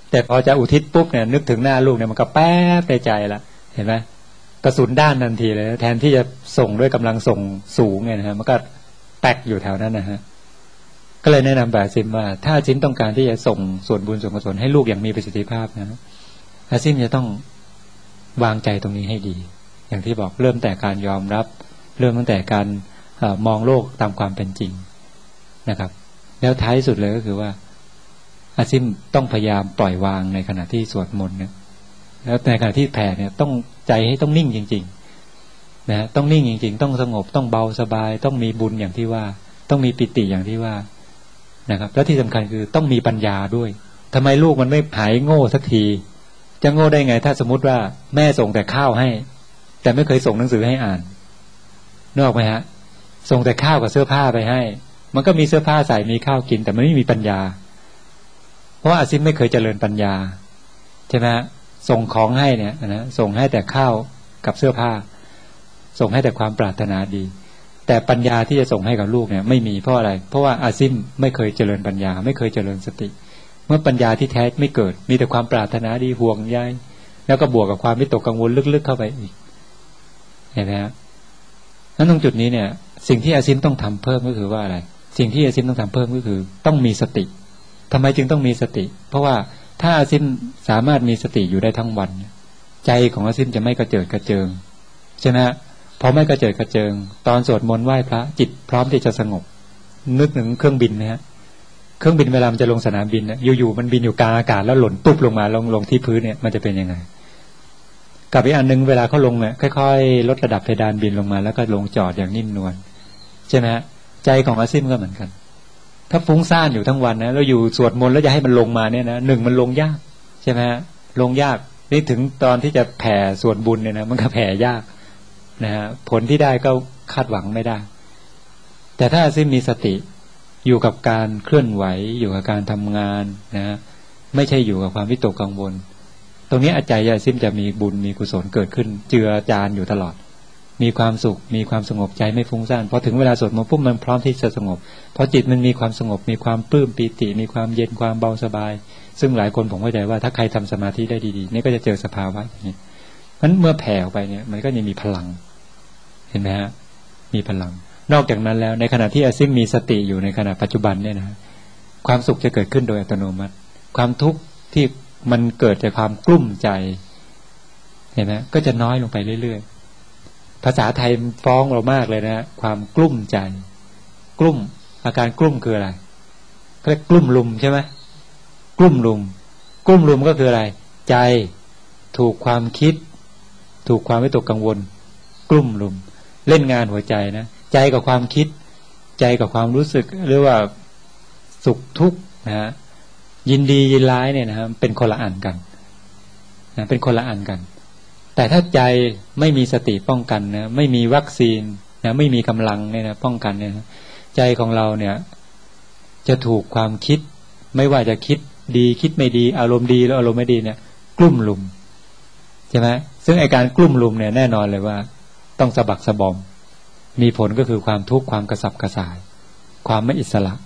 แต่พอจะอุทิศปุ๊บเนี่ยนึกถึงหน้าลูกเนี่ยมันก็แป๊บในใจละเห็นไหมกระสุนด้านทันทีเลยแทนที่จะส่งด้วยกำลังส่งสูงเนี่ยนะฮะมันก็แตกอยู่แถวนั้นนะฮะก็เลยแนะนำแบบอาซิมว่าถ้าอาซิมต้องการที่จะส่งส่วนบุญส่วนกุศลให้ลูกอย่างมีประสิทธิภาพนะอาซิมจะต้องวางใจตรงนี้ให้ดีอย่างที่บอกเริ่มแต่การยอมรับเริ่มตั้งแต่การมองโลกตามความเป็นจริงนะครับแล้วท้ายสุดเลยก็คือว่าอาซิมต้องพยายามปล่อยวางในขณะที่สวดมนต์เนี่ยแล้วในขณะที่แผ่เนี่ยต้องใจให้ต้องนิ่งจริงๆนะต้องนิ่งจริงๆต้องสงบต้องเบาสบายต้องมีบุญอย่างที่ว่าต้องมีปิติอย่างที่ว่านะครับแล้วที่สำคัญคือต้องมีปัญญาด้วยทำไมลูกมันไม่หายโง่สักทีจะโง่ได้ไงถ้าสมมติว่าแม่ส่งแต่ข้าวให้แต่ไม่เคยส่งหนังสือให้อ่านนึกออกไหมฮะส่งแต่ข้าวกับเสื้อผ้าไปให้มันก็มีเสื้อผ้าใส่มีข้าวกินแต่มันไม่มีปัญญาเพราะอาซิมไม่เคยเจริญปัญญาใช่ไหมส่งของให้เนี่ยนะส่งให้แต่ข้าวกับเสื้อผ้าส่งให้แต่ความปรารถนาดีแต่ปัญญาที่จะส่งให้กับลูกเนี่ยไม่มีเพราะอะไรเพราะว่าอาซิมไม่เคยเจริญปัญญาไม่เคยเจริญสติเมื่อปัญญาที่แท้ไม่เกิดมีแต่ความปรารถนาดีห่วงใยแล้วก็บวกกับความวิตกกังวลลึกๆเข้าไปอีกเห็นไหมครับนั้นตรงจุดนี้เนี่ยสิ่งที่อาซิมต้องทำเพิ่มก็คือว่าอะไรสิ่งที่อาซิมต้องทำเพิ่มก็คือต้องมีสติทำไมจึงต้องมีสติเพราะว่าถ้าอาซิมสามารถมีสติอยู่ได้ทั้งวันใจของอาซิมจะไม่กระเจิดกระเจิงใช่ไหมพอไม่กระเจิดกระเจิงตอนสวดมนต์ไหว้พระจิตพร้อมที่จะสงบนึกถึงเครื่องบินนะฮะเครื่องบินเวลามันจะลงสนามบินเนี่ยอยู่ๆมันบินอยู่กลางอากาศแล้วหล่นตุ๊บลงมาลงที่พื้นเนี่ยมันจะเป็นยังไงกับอีกอันนึงเวลาเขาลงเนี่ยค่อยๆลดระดับเพดานบินลงมาแล้วก็ลงจอดอย่างนิ่มนวลใช่ไหมฮะใจของอาซิมก็เหมือนกันถ้าฟุ้งซ่านอยู่ทั้งวันนะแล้วอยู่สวดมนต์แล้วจะให้มันลงมาเนี่ยนะมันลงยากใช่ไหมฮะลงยากนี่ถึงตอนที่จะแผ่ส่วนบุญเนี่ยนะมันก็แผ่ยากนะฮะผลที่ได้ก็คาดหวังไม่ได้แต่ถ้าอาซิมมีสติอยู่กับการเคลื่อนไหวอยู่กับการทำงานนะไม่ใช่อยู่กับความวิตกกังวลตรงนี้อาจารย์อาซิมจะมีบุญมีกุศลเกิดขึ้นเจือจานอยู่ตลอดมีความสุขมีความสงบใจไม่ฟุ้งซ่านพอถึงเวลาสวดมนต์ปุ๊บมันพร้อมที่จะสงบเพราะจิตมันมีความสงบมีความปลื้มปีติมีความเย็นความเบาสบายซึ่งหลายคนผมเข้าใจว่าถ้าใครทำสมาธิได้ดีๆนี่ก็จะเจอสภาวะอย่างนี้เพราะฉะนั้นเมื่อแผ่ออกไปเนี่ยมันก็จะมีพลังเห็นไหมฮะมีพลังนอกจากนั้นแล้วในขณะที่อาซิมมีสติอยู่ในขณะปัจจุบันเนี่ยนะความสุขจะเกิดขึ้นโดยอัตโนมัติความทุกข์ที่มันเกิดจากความกลุ้มใจเห็นไหมก็จะน้อยลงไปเรื่อยๆภาษาไทยฟ้องเรามากเลยนะความกลุ้มใจกลุ้มอาการกลุ้มคืออะไรเรียกกลุ้มลุมใช่ไหมกลุ้มลุมก็คืออะไรใจถูกความคิดถูกความวิตกกังวลกลุ้มลุมเล่นงานหัวใจนะใจกับความคิดใจกับความรู้สึกหรือว่าสุขทุกข์นะฮะยินดียินร้ายเนี่ยนะครับเป็นคนละอันกันนะเป็นคนละอันกันแต่ถ้าใจไม่มีสติป้องกันนะไม่มีวัคซีนนะไม่มีกำลังเนี่ยนะป้องกันเนี่ยนะใจของเราเนี่ยจะถูกความคิดไม่ว่าจะคิดดีคิดไม่ดีอารมณ์ดีแล้วอารมณ์ไม่ดีเนี่ยกลุ่มลุมใช่ไหมซึ่งไอการกลุ่มลุมเนี่ยแน่นอนเลยว่าต้องสะบักสะบอมมีผลก็คือความทุกข์ความกระสับกระส่ายความไม่อิสระ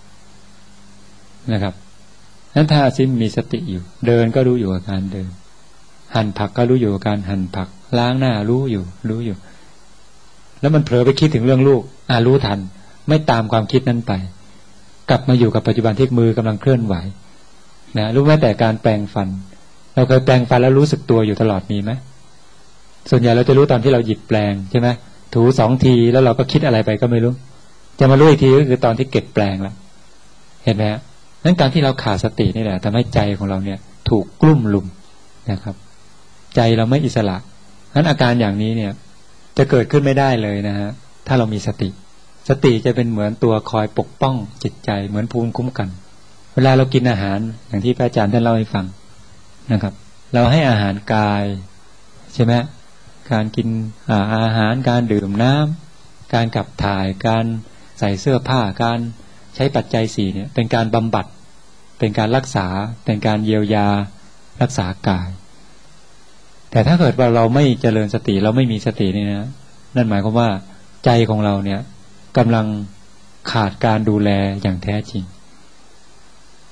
นะครับนั้นถ้าอาซิมมีสติอยู่เดินก็รู้อยู่กับการเดินหั่นผักก็รู้อยู่กับการหั่นผักล้างหน้ารู้อยู่แล้วมันเผลอไปคิดถึงเรื่องลูกรู้ทันไม่ตามความคิดนั้นไปกลับมาอยู่กับปัจจุบันที่มือกำลังเคลื่อนไหวนะรู้ไหมแต่การแปรงฟันเราเคยแปรงฟันแล้วรู้สึกตัวอยู่ตลอดมีไหมส่วนใหญ่เราจะรู้ตอนที่เราหยิบแปรงใช่ไหมถู2 ทีแล้วเราก็คิดอะไรไปก็ไม่รู้จะมารู้อีกทีก็คือตอนที่เก็บแปรงแล้วเห็นไหมฮะนั้นการที่เราขาดสตินี่แหละทำให้ใจของเราเนี่ยถูกกลุ่มลุมนะครับใจเราไม่อิสระนั้นอาการอย่างนี้เนี่ยจะเกิดขึ้นไม่ได้เลยนะฮะถ้าเรามีสติจะเป็นเหมือนตัวคอยปกป้องจิตใจเหมือนภูมิคุ้มกันเวลาเรากินอาหารอย่างที่พระอาจารย์ท่านเล่าให้ฟังนะครับเราให้อาหารกายใช่ไหมการกินอาหารการดื่มน้ำการขับถ่ายการใส่เสื้อผ้าการใช้ปัจจัย4เนี่ยเป็นการบำบัดเป็นการรักษาเป็นการเยียวยารักษากายแต่ถ้าเกิดว่าเราไม่เจริญสติเราไม่มีสตินี่นะนั่นหมายความว่าใจของเราเนี่ยกำลังขาดการดูแลอย่างแท้จริง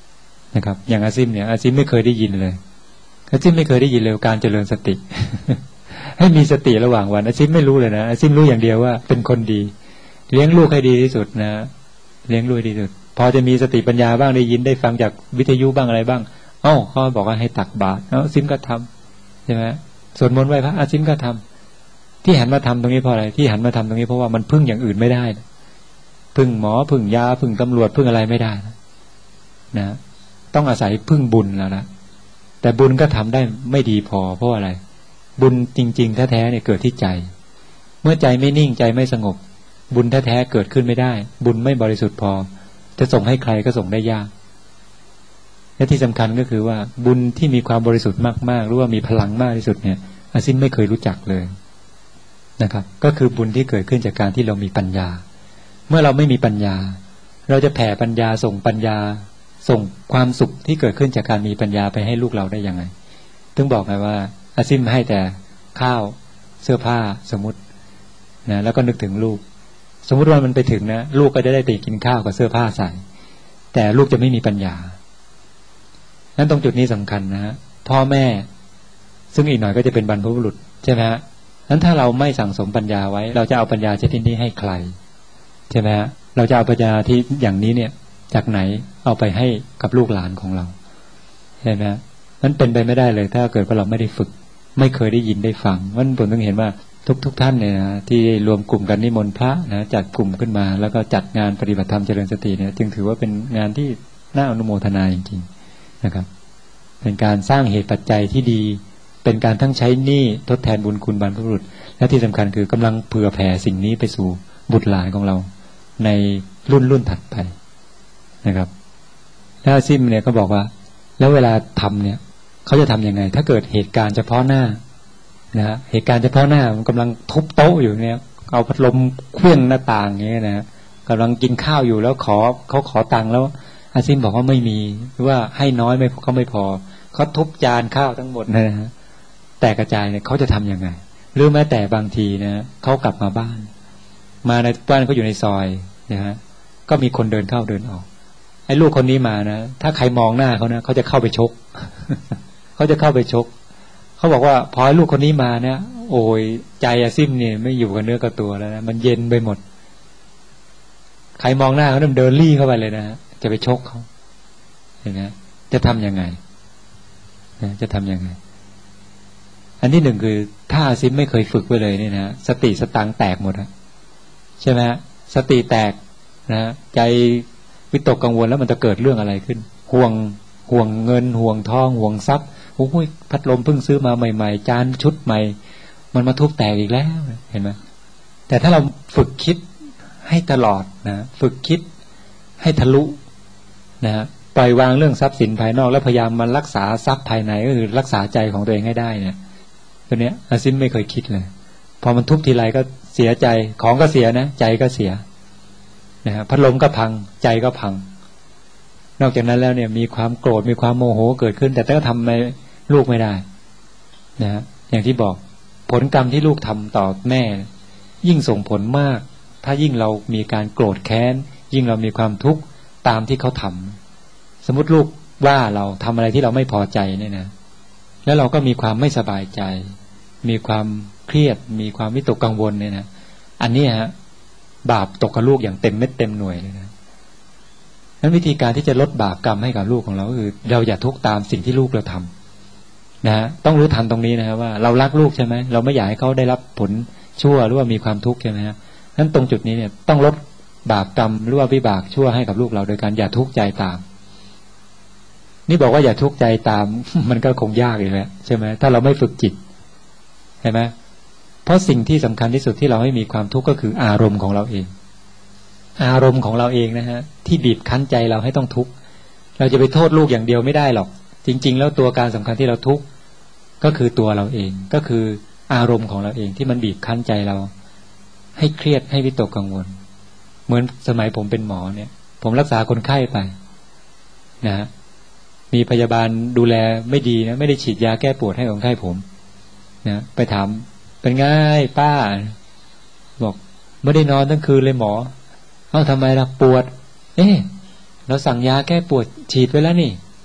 นะครับอย่างอาซิมเนี่ยอาซิมไม่เคยได้ยินเลยอาซิมไม่เคยได้ยินเลยการเจริญสติ ให้มีสติระหว่างวันอาซิมไม่รู้เลยนะอาซิมรู้อย่างเดียวว่าเป็นคนดีเลี้ยงลูกให้ดีที่สุดนะเลี้ยงลูกให้ดีที่สุดพอจะมีสติปัญญาบ้างได้ยินได้ฟังจากวิทยุบ้างอะไรบ้างเขาบอกว่าให้ตักบาตรอาซิมก็ทำใช่ไหมสวดมนต์ไหว้พระอาซิมก็ทำที่หันมาทำตรงนี้เพราะอะไรที่หันมาทำตรงนี้เพราะว่ามันพึ่งอย่างอื่นไม่ได้พึ่งหมอพึ่งยาพึ่งตำรวจพึ่งอะไรไม่ได้นะต้องอาศัยพึ่งบุญแล้วนะแต่บุญก็ทำได้ไม่ดีพอเพราะอะไรบุญจริงๆแท้ๆเนี่ยเกิดที่ใจเมื่อใจไม่นิ่งใจไม่สงบบุญแท้ๆเกิดขึ้นไม่ได้บุญไม่บริสุทธิ์พอจะส่งให้ใครก็ส่งได้ยากและที่สำคัญก็คือว่าบุญที่มีความบริสุทธิ์มากๆหรือว่ามีพลังมากที่สุดเนี่ยอาซิมไม่เคยรู้จักเลยนะครับก็คือบุญที่เกิดขึ้นจากการที่เรามีปัญญาเมื่อเราไม่มีปัญญาเราจะแผ่ปัญญาส่งปัญญาส่งความสุขที่เกิดขึ้นจากการมีปัญญาไปให้ลูกเราได้ยังไงถึงบอกไงว่าอาซิมให้แต่ข้าวเสื้อผ้าสมมตินะแล้วก็นึกถึงลูกสมมติว่ามันไปถึงนะลูกก็จะได้ไปกินข้าวกับเสื้อผ้าใส่แต่ลูกจะไม่มีปัญญานั้นตรงจุดนี้สำคัญนะฮะพ่อแม่ซึ่งอีกหน่อยก็จะเป็นบรรพบุรุษใช่ไหมฮะนั้นถ้าเราไม่สั่งสมปัญญาไว้เราจะเอาปัญญาชนิดนี้ให้ใครใช่ไหมฮะเราจะเอาปัญญาที่อย่างนี้เนี่ยจากไหนเอาไปให้กับลูกหลานของเราใช่ไหมฮะนั้นเป็นไปไม่ได้เลยถ้าเกิดว่าเราไม่ได้ฝึกไม่เคยได้ยินได้ฟังเพราะฉะนั้นผมต้องเห็นว่าทุกท่านเนี่ยนะที่รวมกลุ่มกันนิมนต์พระนะจัดกลุ่มขึ้นมาแล้วก็จัดงานปฏิบัติธรรมเจริญสติเนี่ยจึงถือว่าเป็นงานที่น่าอนุโมทนาจริงๆนะครับเป็นการสร้างเหตุปัจจัยที่ดีเป็นการทั้งใช้หนี้ทดแทนบุญคุณบรรพบุรุษและที่สำคัญคือกำลังเผื่อแผ่สิ่งนี้ไปสู่บุตรหลานของเราในรุ่นถัดไปนะครับแล้วซิมเนี่ยก็บอกว่าแล้วเวลาทำเนี่ยเขาจะทำยังไงถ้าเกิดเหตุการณ์เฉพาะหน้านะเหตุการณ์เฉพาะหน้ามันกำลังทุบโต๊ะอยู่เนี่ยเอาพัดลมเคลื่อนหน้าต่างอย่างเงี้ยนะกำลังกินข้าวอยู่แล้วเขาขอตังค์แล้วอาซิมบอกว่าไม่มีหรือว่าให้น้อยเขาไม่พอเขาทุบจานข้าวทั้งหมดนะฮะแตกกระจายเนี่ยเขาจะทำยังไงหรือแม้แต่บางทีนะเขากลับมาบ้านในบ้านเขาอยู่ในซอยนะฮะก็มีคนเดินเข้าเดินออกไอ้ลูกคนนี้มานะถ้าใครมองหน้าเขานะเขาจะเข้าไปชก เขาจะเข้าไปชกเขาบอกว่าพอลูกคนนี้มาเนี่ยโอ้ยใจอาซิมเนี่ยไม่อยู่กับเนื้อกับตัวแล้วนะมันเย็นไปหมดใครมองหน้าเขาเดินลี่เข้าไปเลยนะจะไปชกเขาเห็นไหมจะทำยังไงจะทำยังไงอันที่หนึ่งคือถ้าอาซิมไม่เคยฝึกไว้เลยเนี่ยนะสติสตังแตกหมดอะใช่ไหมสติแตกนะใจวิตกกังวลแล้วมันจะเกิดเรื่องอะไรขึ้นห่วงเงินห่วงทองห่วงทรัพย์โอ้ยพัดลมเพิ่งซื้อมาใหม่ๆจานชุดใหม่มันมาทุบแตกอีกแล้วเห็นไหมแต่ถ้าเราฝึกคิดให้ตลอดนะฝึกคิดให้ทะลุนะปล่อยวางเรื่องทรัพย์สินภายนอกแล้วพยายามมารักษาทรัพย์ภายในก็คือรักษาใจของตัวเองให้ได้เนี่ยตัวเนี้ยอาซิมไม่เคยคิดเลยพอมันทุบทีไรก็เสียใจของก็เสียนะใจก็เสียนะฮะพัดลมก็พังใจก็พังนอกจากนั้นแล้วเนี่ยมีความโกรธมีความโมโหเกิดขึ้นแต่ก็ทำในลูกไม่ได้นะฮะอย่างที่บอกผลกรรมที่ลูกทำต่อแม่ยิ่งส่งผลมากถ้ายิ่งเรามีการโกรธแค้นยิ่งเรามีความทุกข์ตามที่เขาทำสมมติลูกว่าเราทำอะไรที่เราไม่พอใจเนี่ยนะแล้วเราก็มีความไม่สบายใจมีความเครียดมีความวิตกกังวลเนี่ยนะอันนี้ฮะบาปตกกับลูกอย่างเต็มเม็ดเต็มหน่วยเลยนะนั้นวิธีการที่จะลดบาปกรรมให้กับลูกของเราก็คือเราอย่าทุกข์ตามสิ่งที่ลูกเราทำนะต้องรู้ทันตรงนี้นะครับว่าเรารักลูกใช่ไหมเราไม่อยากให้เขาได้รับผลชั่วหรือว่ามีความทุกข์ใช่ไหมฮะนั้นตรงจุดนี้เนี่ยต้องลดบาปกรรมหรือว่าวิบากชั่วให้กับลูกเราโดยการอย่าทุกข์ใจตามนี่บอกว่าอย่าทุกข์ใจตาม มันก็คงยากอยู่แล้วใช่ไหมถ้าเราไม่ฝึกจิตเห็นไหมเพราะสิ่งที่สำคัญที่สุดที่เราให้มีความทุกข์ก็คืออารมณ์ของเราเองอารมณ์ของเราเองนะฮะที่บีบคั้นใจเราให้ต้องทุกข์เราจะไปโทษลูกอย่างเดียวไม่ได้หรอกจริงๆแล้วตัวการสำคัญที่เราทุกข์ก็คือตัวเราเองก็คืออารมณ์ของเราเองที่มันบีบคั้นใจเราให้เครียดให้วิตกกังวลเหมือนสมัยผมเป็นหมอเนี่ยผมรักษาคนไข้ไปนะมีพยาบาลดูแลไม่ดีนะไม่ได้ฉีดยาแก้ปวดให้คนไข้ผมนะไปถามเป็นไงป้าบอกไม่ได้นอนทั้งคืนเลยหมอเอ้าทำไมล่ะปวดเราสั่งยาแก้ปวดฉีดไว้แล้วนี่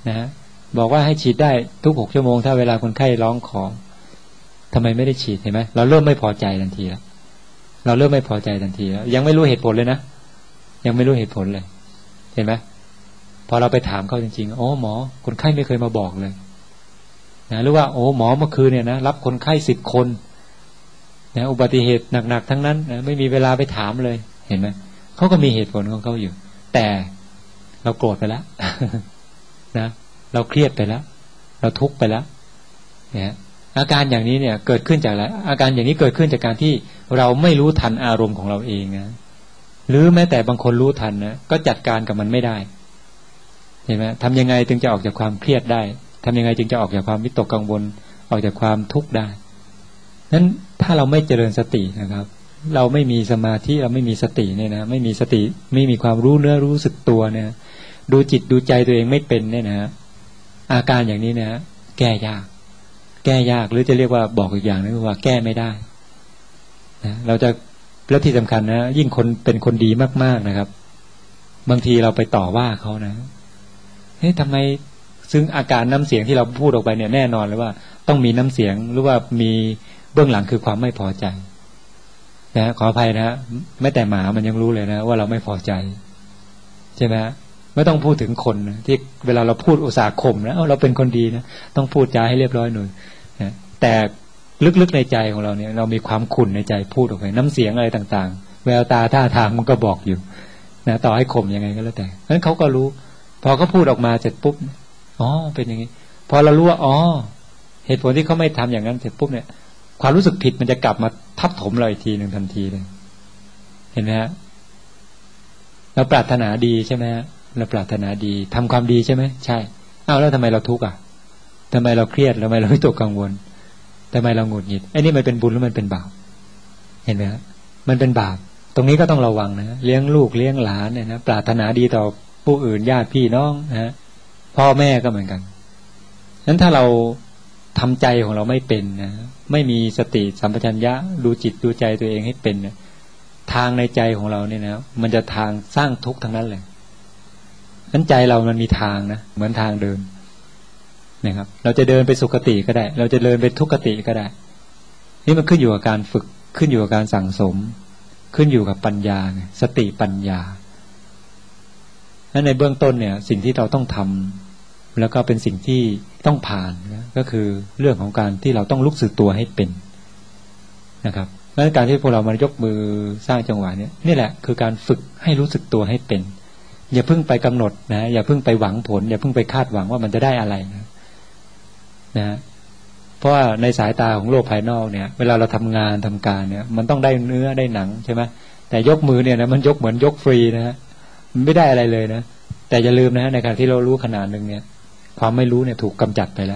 นะบอกว่าให้ฉีดได้ทุก6 ชั่วโมงถ้าเวลาคนไข้ร้องขอทำไมไม่ได้ฉีดเห็นไหมเราเริ่มไม่พอใจทันทีแล้วเราเริ่มไม่พอใจทันทีแล้วยังไม่รู้เหตุผลเลยนะยังไม่รู้เหตุผลเลยเห็นไหมพอเราไปถามเขาจริงๆโอ้หมอคนไข้ไม่เคยมาบอกเลยนะหรือว่าโอ้หมอเมื่อคืนเนี่ยนะรับคนไข้10 คนนะอุบัติเหตุหนักๆทั้งนั้นนะไม่มีเวลาไปถามเลยเห็นไหมเขาก็มีเหตุผลของเขาอยู่แต่เราโกรธไปแล้ว นะเราเครียดไปแล้วเราทุกข์ไปแล้วเนี่ยอาการอย่างนี้เนี่ยเกิดขึ้นจากอะไรอาการอย่างนี้เกิดขึ้นจากการที่เราไม่รู้ทันอารมณ์ของเราเองนะหรือแม้แต่บางคนรู้ทันนะก็จัดการกับมันไม่ได้เห็นไหมทำยังไงจึงจะออกจากความเครียดได้ทำยังไงจึงจะออกจากความวิตกกังวลออกจากความทุกข์ได้นั้นถ้าเราไม่เจริญสตินะครับเราไม่มีสมาธิเราไม่มีสติเนี่ยนะไม่มีสติไม่มีความรู้เนื้อรู้สึกตัวเนี่ยดูจิตดูใจตัวเองไม่เป็นเนี่ยนะอาการอย่างนี้นะแก้ยากหรือจะเรียกว่าบอกอีกอย่างนึงว่าแก้ไม่ได้นะเราจะแล้วที่สำคัญนะยิ่งคนเป็นคนดีมากๆนะครับบางทีเราไปต่อว่าเขานะเฮ้ยทำไมซึ่งอาการน้ำเสียงที่เราพูดออกไปเนี่ยแน่นอนเลยว่าต้องมีน้ำเสียงหรือว่ามีเบื้องหลังคือความไม่พอใจนะขออภัยนะแม้แต่หมามันยังรู้เลยนะว่าเราไม่พอใจใช่ไหมไม่ต้องพูดถึงคนนะที่เวลาเราพูดอุตสาห์ข่มนะเราเป็นคนดีนะต้องพูดจาให้เรียบร้อยหน่อยนะแต่ลึกๆในใจของเราเนี่ยเรามีความขุ่นในใจพูดออกไปน้ำเสียงอะไรต่างๆแววตาท่าทางมันก็บอกอยู่นะต่อให้ข่มยังไงก็แล้วแต่เพราะฉะนั้นเขาก็รู้พอเขาพูดออกมาเสร็จปุ๊บอ๋อเป็นอย่างนี้พอเรารู้ว่าอ๋อเหตุผลที่เขาไม่ทำอย่างนั้นเสร็จปุ๊บเนี่ยความรู้สึกผิดมันจะกลับมาทับถมเราอีกทีหนึ่งทันทีเลยเห็นไหมฮะเราปรารถนาดีใช่ไหมฮะเราปรารถนาดีทำความดีใช่ไหมใช่อ้าวแล้วทำไมเราทุกข์อ่ะทำไมเราเครียดทำไมเราวิตกกังวลทำไมเราหงุดหงิดไอ้นี่มันเป็นบุญหรือมันเป็นบาปเห็นไหมฮะมันเป็นบาปตรงนี้ก็ต้องระวังนะเลี้ยงลูกเลี้ยงหลานเนี่ยนะปรารถนาดีต่อผู้อื่นญาติพี่น้องนะพ่อแม่ก็เหมือนกันนั้นถ้าเราทำใจของเราไม่เป็นนะไม่มีสติสัมปชัญญะดูจิตดูใจตัวเองให้เป็นนะทางในใจของเราเนี่ยนะมันจะทางสร้างทุกข์ทั้งนั้นเลยนั้นใจเรามันมีทางนะเหมือนทางเดินนะครับเราจะเดินไปสุคติก็ได้เราจะเดินไปทุกขติก็ได้นี่มันขึ้นอยู่กับการฝึกขึ้นอยู่กับการสั่งสมขึ้นอยู่กับปัญญาสติปัญญาและในเบื้องต้นเนี่ยสิ่งที่เราต้องทำแล้วก็เป็นสิ่งที่ต้องผ่านนะก็คือเรื่องของการที่เราต้องลุกสึกตัวให้เป็นนะครับและการที่พวกเรามายกมือสร้างจังหวะนี้นี่แหละคือการฝึกให้รู้สึกตัวให้เป็นอย่าเพิ่งไปกำหนดนะอย่าเพิ่งไปหวังผลอย่าเพิ่งไปคาดหวังว่ามันจะได้อะไรนะเพราะว่าในสายตาของโลกภายนอกเนี่ยเวลาเราทำงานทำการเนี่ยมันต้องได้เนื้อได้หนังใช่ไหมแต่ยกมือเนี่ยนะมันยกเหมือนยกฟรีนะฮะมันไม่ได้อะไรเลยนะแต่อย่าลืมนะในขณะที่เรารู้ขนาดนึงเนี่ยความไม่รู้เนี่ยถูกกำจัดไปแล้ว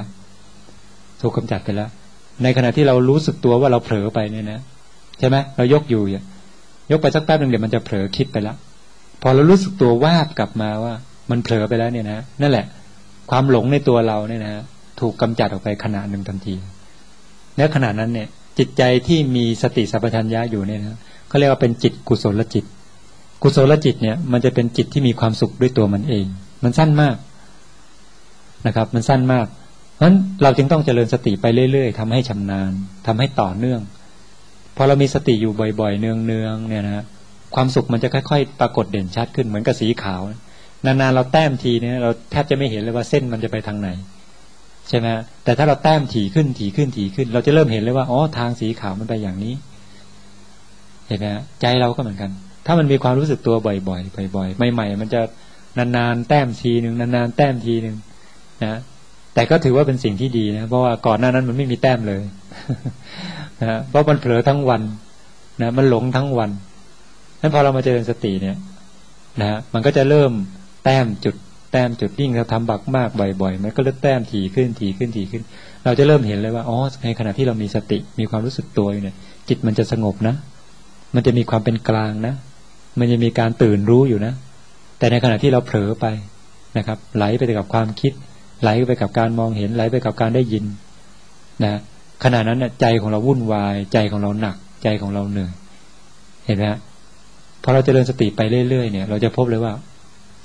ในขณะที่เรารู้สึกตัวว่าเราเผลอไปเนี่ยนะใช่ไหมเรายกอยู่ยกไปสักแป๊บนึงเดี๋ยวมันจะเผลอคิดไปแล้วพอเรารู้สึกตัววาบกลับมาว่ามันเผลอไปแล้วเนี่ยนะนั่นแหละความหลงในตัวเราเนี่ยนะถูกกำจัดออกไปขณะหนึ่งทันทีและขณะนั้นเนี่ยจิตใจที่มีสติสัมปชัญญะอยู่เนี่ยนะเขาเรียกว่าเป็นจิตกุศลจิตเนี่ยมันจะเป็นจิตที่มีความสุขด้วยตัวมันเองมันสั้นมากนะครับมันสั้นมากเพราะฉะนั้นเราจึงต้องเจริญสติไปเรื่อยๆทำให้ชำนาญทำให้ต่อเนื่องพอเรามีสติอยู่บ่อยๆเนืองๆเนี่ยนะความสุขมันจะค่อยๆปรากฏเด่นชัดขึ้นเหมือนกับสีขาวนานๆเราแต้มทีเนี่ยเราแทบจะไม่เห็นเลยว่าเส้นมันจะไปทางไหนใช่ไหมแต่ถ้าเราแต้มถี่ขึ้นเราจะเริ่มเห็นเลยว่าอ๋อทางสีขาวมันไปอย่างนี้เห็นไหมใจเราก็เหมือนกันถ้ามันมีความรู้สึกตัวบ่อยๆใหม่ๆมันจะนานๆแต้มทีนึงนานๆแต้มทีนึงนะแต่ก็ถือว่าเป็นสิ่งที่ดีนะเพราะว่าก่อนหน้านั้นมันไม่มีแต้มเลยนะเพราะมันเผลอทั้งวันนะมันหลงทั้งวันนั้นพอเรามาเจริญสติเนี่ยนะมันก็จะเริ่มแต้มจุดยิ่งเราทำบักมากบ่อยๆมันก็เริ่มแต้มถี่ขึ้นเราจะเริ่มเห็นเลยว่าอ๋อในขณะที่เรามีสติมีความรู้สึกตัวอยู่เนี่ยจิตมันจะสงบนะมันจะมีความเป็นกลางนะมันจะมีการตื่นรู้อยู่นะแต่ในขณะที่เราเผลอไปนะครับไหลไปกับความคิดไหลไปกับการมองเห็นไหลไปกับการได้ยินนะขณะนั้นใจของเราวุ่นวายใจของเราหนักใจของเราเหนื่อยเห็นไหมฮะพอเราเจริญสติไปเรื่อยๆเนี่ยเราจะพบเลยว่า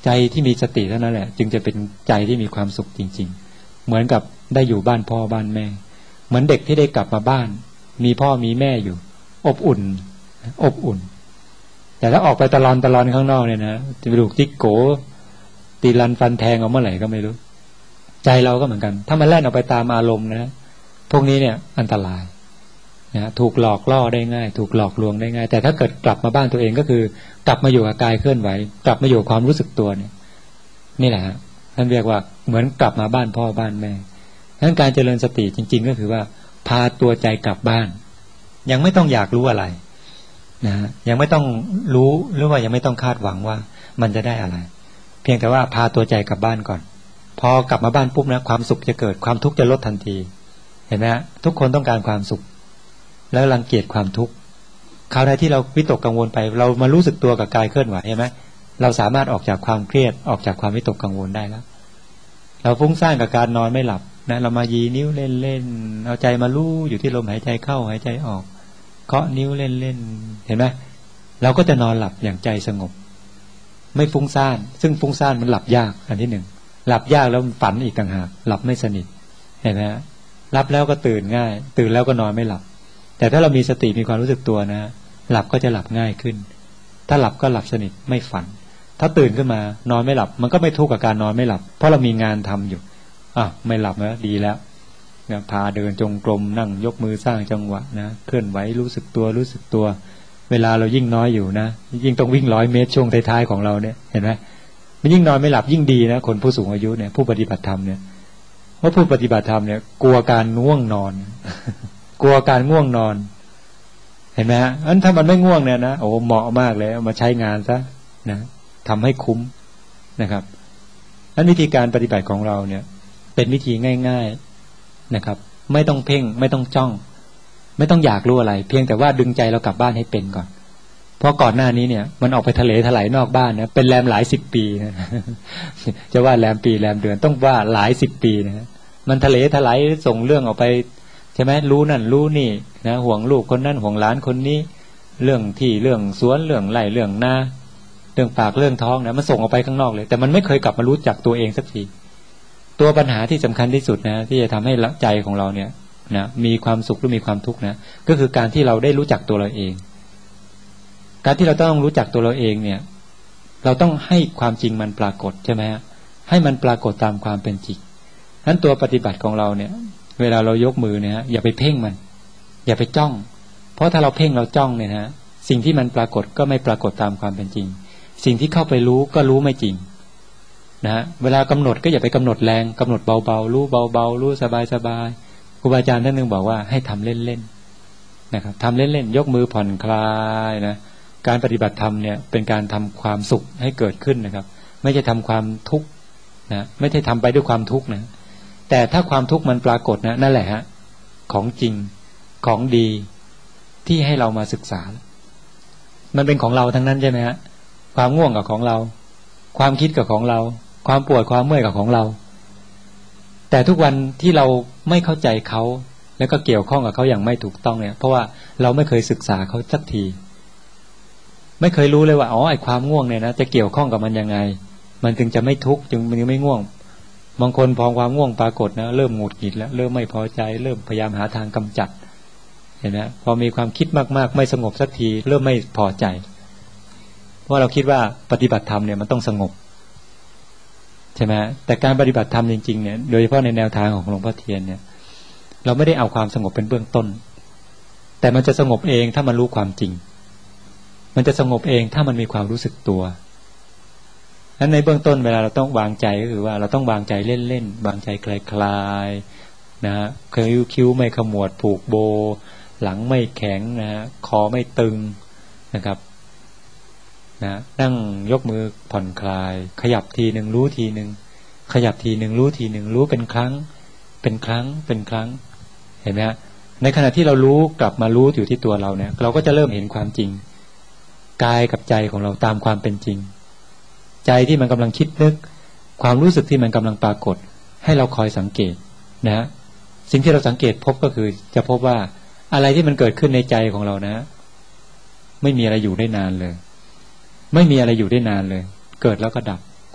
ใจที่มีสติเท่านั้นแหละจึงจะเป็นใจที่มีความสุขจริงๆเหมือนกับได้อยู่บ้านพ่อบ้านแม่เหมือนเด็กที่ได้กลับมาบ้านมีพ่อมีแม่อยู่อบอุ่นอบอุ่นแต่ถ้าออกไปตะลอนข้างนอกเนี่ยนะจะไปดูติ๊กโกตีรันฟันแทงเอาเมื่อไหร่ก็ไม่รู้ใจเราก็เหมือนกันถ้ามันแล่นออกไปตามอารมณ์นะพวกนี้เนี่ยอันตรายนะถูกหลอกล่อได้ง่ายถูกหลอกลวงได้ง่ายแต่ถ้าเกิดกลับมาบ้านตัวเองก็คือกลับมาอยู่กับกายเคลื่อนไหวกลับมาอยู่ความรู้สึกตัวเนี่ยนี่แหละท่านเรียกว่าเหมือนกลับมาบ้านพ่อบ้านแม่ดังนั้นการเจริญสติจริงๆก็คือว่าพาตัวใจกลับบ้านยังไม่ต้องอยากรู้อะไรนะยังไม่ต้องรู้หรือว่ายังไม่ต้องคาดหวังว่ามันจะได้อะไรเพียงแต่ว่าพาตัวใจกลับบ้านก่อนพอกลับมาบ้านปุ๊บนะความสุขจะเกิดความทุกข์จะลดทันทีเห็นไหมฮะทุกคนต้องการความสุขแล้วรังเกียจความทุกข์คราวใดที่เราวิตกกังวลไปเรามารู้สึกตัวกับกายเคลื่อนไหวเห็นไหมเราสามารถออกจากความเครียดออกจากความวิตกกังวลได้แล้วเราฟุ้งซ่านกับการนอนไม่หลับนะเรามายีนิ้วเล่นๆเอาใจมาลู่อยู่ที่ลมหายใจเข้าหายใจออกเคาะนิ้วเล่นๆเห็นไหมเราก็จะนอนหลับอย่างใจสงบไม่ฟุ้งซ่านซึ่งฟุ้งซ่านมันหลับยากอันที่หนึ่งหลับยากแล้วฝันอีกต่างหากหลับไม่สนิทเห็นไหมหลับแล้วก็ตื่นง่ายตื่นแล้วก็นอนไม่หลับแต่ถ้าเรามีสติมีความรู้สึกตัวนะหลับก็จะหลับง่ายขึ้นถ้าหลับก็หลับสนิทไม่ฝันถ้าตื่นขึ้นมานอนไม่หลับมันก็ไม่ทุกข์กับการนอนไม่หลับเพราะเรามีงานทำอยู่ไม่หลับแล้วดีแล้วนะพาเดินจงกรมนั่งยกมือสร้างจังหวะนะเคลื่อนไหวรู้สึกตัวเวลาเรายิ่งน้อยอยู่นะยิ่งต้องวิ่ง100 เมตรช่วงท้ายๆของเราเนี่ยเห็นไหมมันยิ่งนอนไม่หลับยิ่งดีนะคนผู้สูงอายุเนี่ยผู้ปฏิบัติธรรมเนี่ยเพราะผู้ปฏิบัติธรรมเนี่ยกลัวการง่วงนอน กลัวการง่วงนอนเห็นไหมฮะอันถ้ามันไม่ง่วงเนี่ยนะโอ้เหมาะมากเลยเอามาใช้งานซะนะทำให้คุ้มนะครับอันวิธีการปฏิบัติของเราเนี่ยเป็นวิธีง่ายๆนะครับไม่ต้องเพ่งไม่ต้องจ้องไม่ต้องอยากรู้อะไรเพียงแต่ว่าดึงใจเรากลับบ้านให้เป็นก่อนเพราะก่อนหน้านี้เนี่ยมันออกไปทะเลถลายนอกบ้านนะเป็นแรมหลาย10 ปีนะ จะว่าแรมปีแรมเดือนต้องว่าหลาย10 ปีนะมันทะเลถลายส่งเรื่องออกไปใช่ไหมรู้นั่นรู้นี่นะห่วงลูกคนนั้นห่วงหลานคนนี้เรื่องที่เรื่องสวนเรื่องไร่เรื่องนาเรื่องปากเรื่องท้องนะมันส่งออกไปข้างนอกเลยแต่มันไม่เคยกลับมารู้จักตัวเองสักทีตัวปัญหาที่สำคัญที่สุดนะที่จะทำให้ใจของเราเนี่ยนะมีความสุขหรือมีความทุกข์นะก็คือการที่เราได้รู้จักตัวเราเองการที่เราต้องรู้จักตัวเราเองเนี่ยเราต้องให้ความจริงมันปรากฏใช่ไหมฮะให้มันปรากฏตามความเป็นจริงนั้นตัวปฏิบัติของเราเนี่ยเวลาเรายกมือเนี่ยอย่าไปเพ่งมันอย่าไปจ้องเพราะถ้าเราเพ่งเราจ้องเนี่ยนะสิ่งที่มันปรากฏก็ไม่ปรากฏตามความเป็นจริงสิ่งที่เข้าไปรู้ก็รู้ไม่จริงนะเวลากำหนดก็อย่าไปกำหนดแรงกำหนดเบาๆรู้เบาๆรู้สบายๆครูบาอาจารย์ท่านนึงบอกว่าให้ทำเล่นๆนะครับทำเล่นๆยกมือผ่อนคลายนะการปฏิบัติธรรมเนี่ยเป็นการทำความสุขให้เกิดขึ้นนะครับไม่ใช่ทำความทุกข์นะไม่ใช่ทำไปด้วยความทุกข์นะแต่ถ้าความทุกข์มันปรากฏนะนั่นแหละฮะของจริงของดีที่ให้เรามาศึกษามันเป็นของเราทั้งนั้นใช่ไหมฮะความง่วงกับของเราความคิดกับของเราความปวดความเมื่อยกับของเราแต่ทุกวันที่เราไม่เข้าใจเขาแล้วก็เกี่ยวข้องกับเขาอย่างไม่ถูกต้องเนี่ยเพราะว่าเราไม่เคยศึกษาเขาสักทีไม่เคยรู้เลยว่าอ๋อไอ้ความง่วงเนี่ยนะจะเกี่ยวข้องกับมันยังไงมันถึงจะไม่ทุกข์จึงมันไม่ง่วงบางคนพอความง่วงปรากฏนะเริ่มหงุดหงิดแล้วเริ่มไม่พอใจเริ่มพยายามหาทางกำจัดเห็นไหมพอมีความคิดมากๆไม่สงบสักทีเริ่มไม่พอใจเพราะเราคิดว่าปฏิบัติธรรมเนี่ยมันต้องสงบใช่ไหมแต่การปฏิบัติธรรมจริงๆเนี่ยโดยเฉพาะในแนวทางของหลวงพ่อเทียนเนี่ยเราไม่ได้เอาความสงบเป็นเบื้องต้นแต่มันจะสงบเองถ้ามันรู้ความจริงมันจะสงบเองถ้ามันมีความรู้สึกตัวนั้นในเบื้องต้นเวลาเราต้องวางใจก็คือว่าเราต้องวางใจเล่นๆวางใจคลายๆนะคิ้วไม่ขมวดผูกโบหลังไม่แข็งนะคอไม่ตึงนะครับนะนั่งยกมือผ่อนคลายขยับทีนึงรู้ทีนึงขยับทีนึงรู้ทีนึงรู้เป็นครั้งเป็นครั้งเป็นครั้งเห็นไหมฮะในขณะที่เรารู้กลับมารู้อยู่ที่ตัวเราเนี่ยเราก็จะเริ่มเห็นความจริงกายกับใจของเราตามความเป็นจริงใจที่มันกำลังคิดนึกความรู้สึกที่มันกำลังปรากฏให้เราคอยสังเกตนะสิ่งที่เราสังเกตพบก็คือจะพบว่าอะไรที่มันเกิดขึ้นในใจของเรานะไม่มีอะไรอยู่ได้นานเลยไม่มีอะไรอยู่ได้นานเลยเกิดแล้วก็ดับ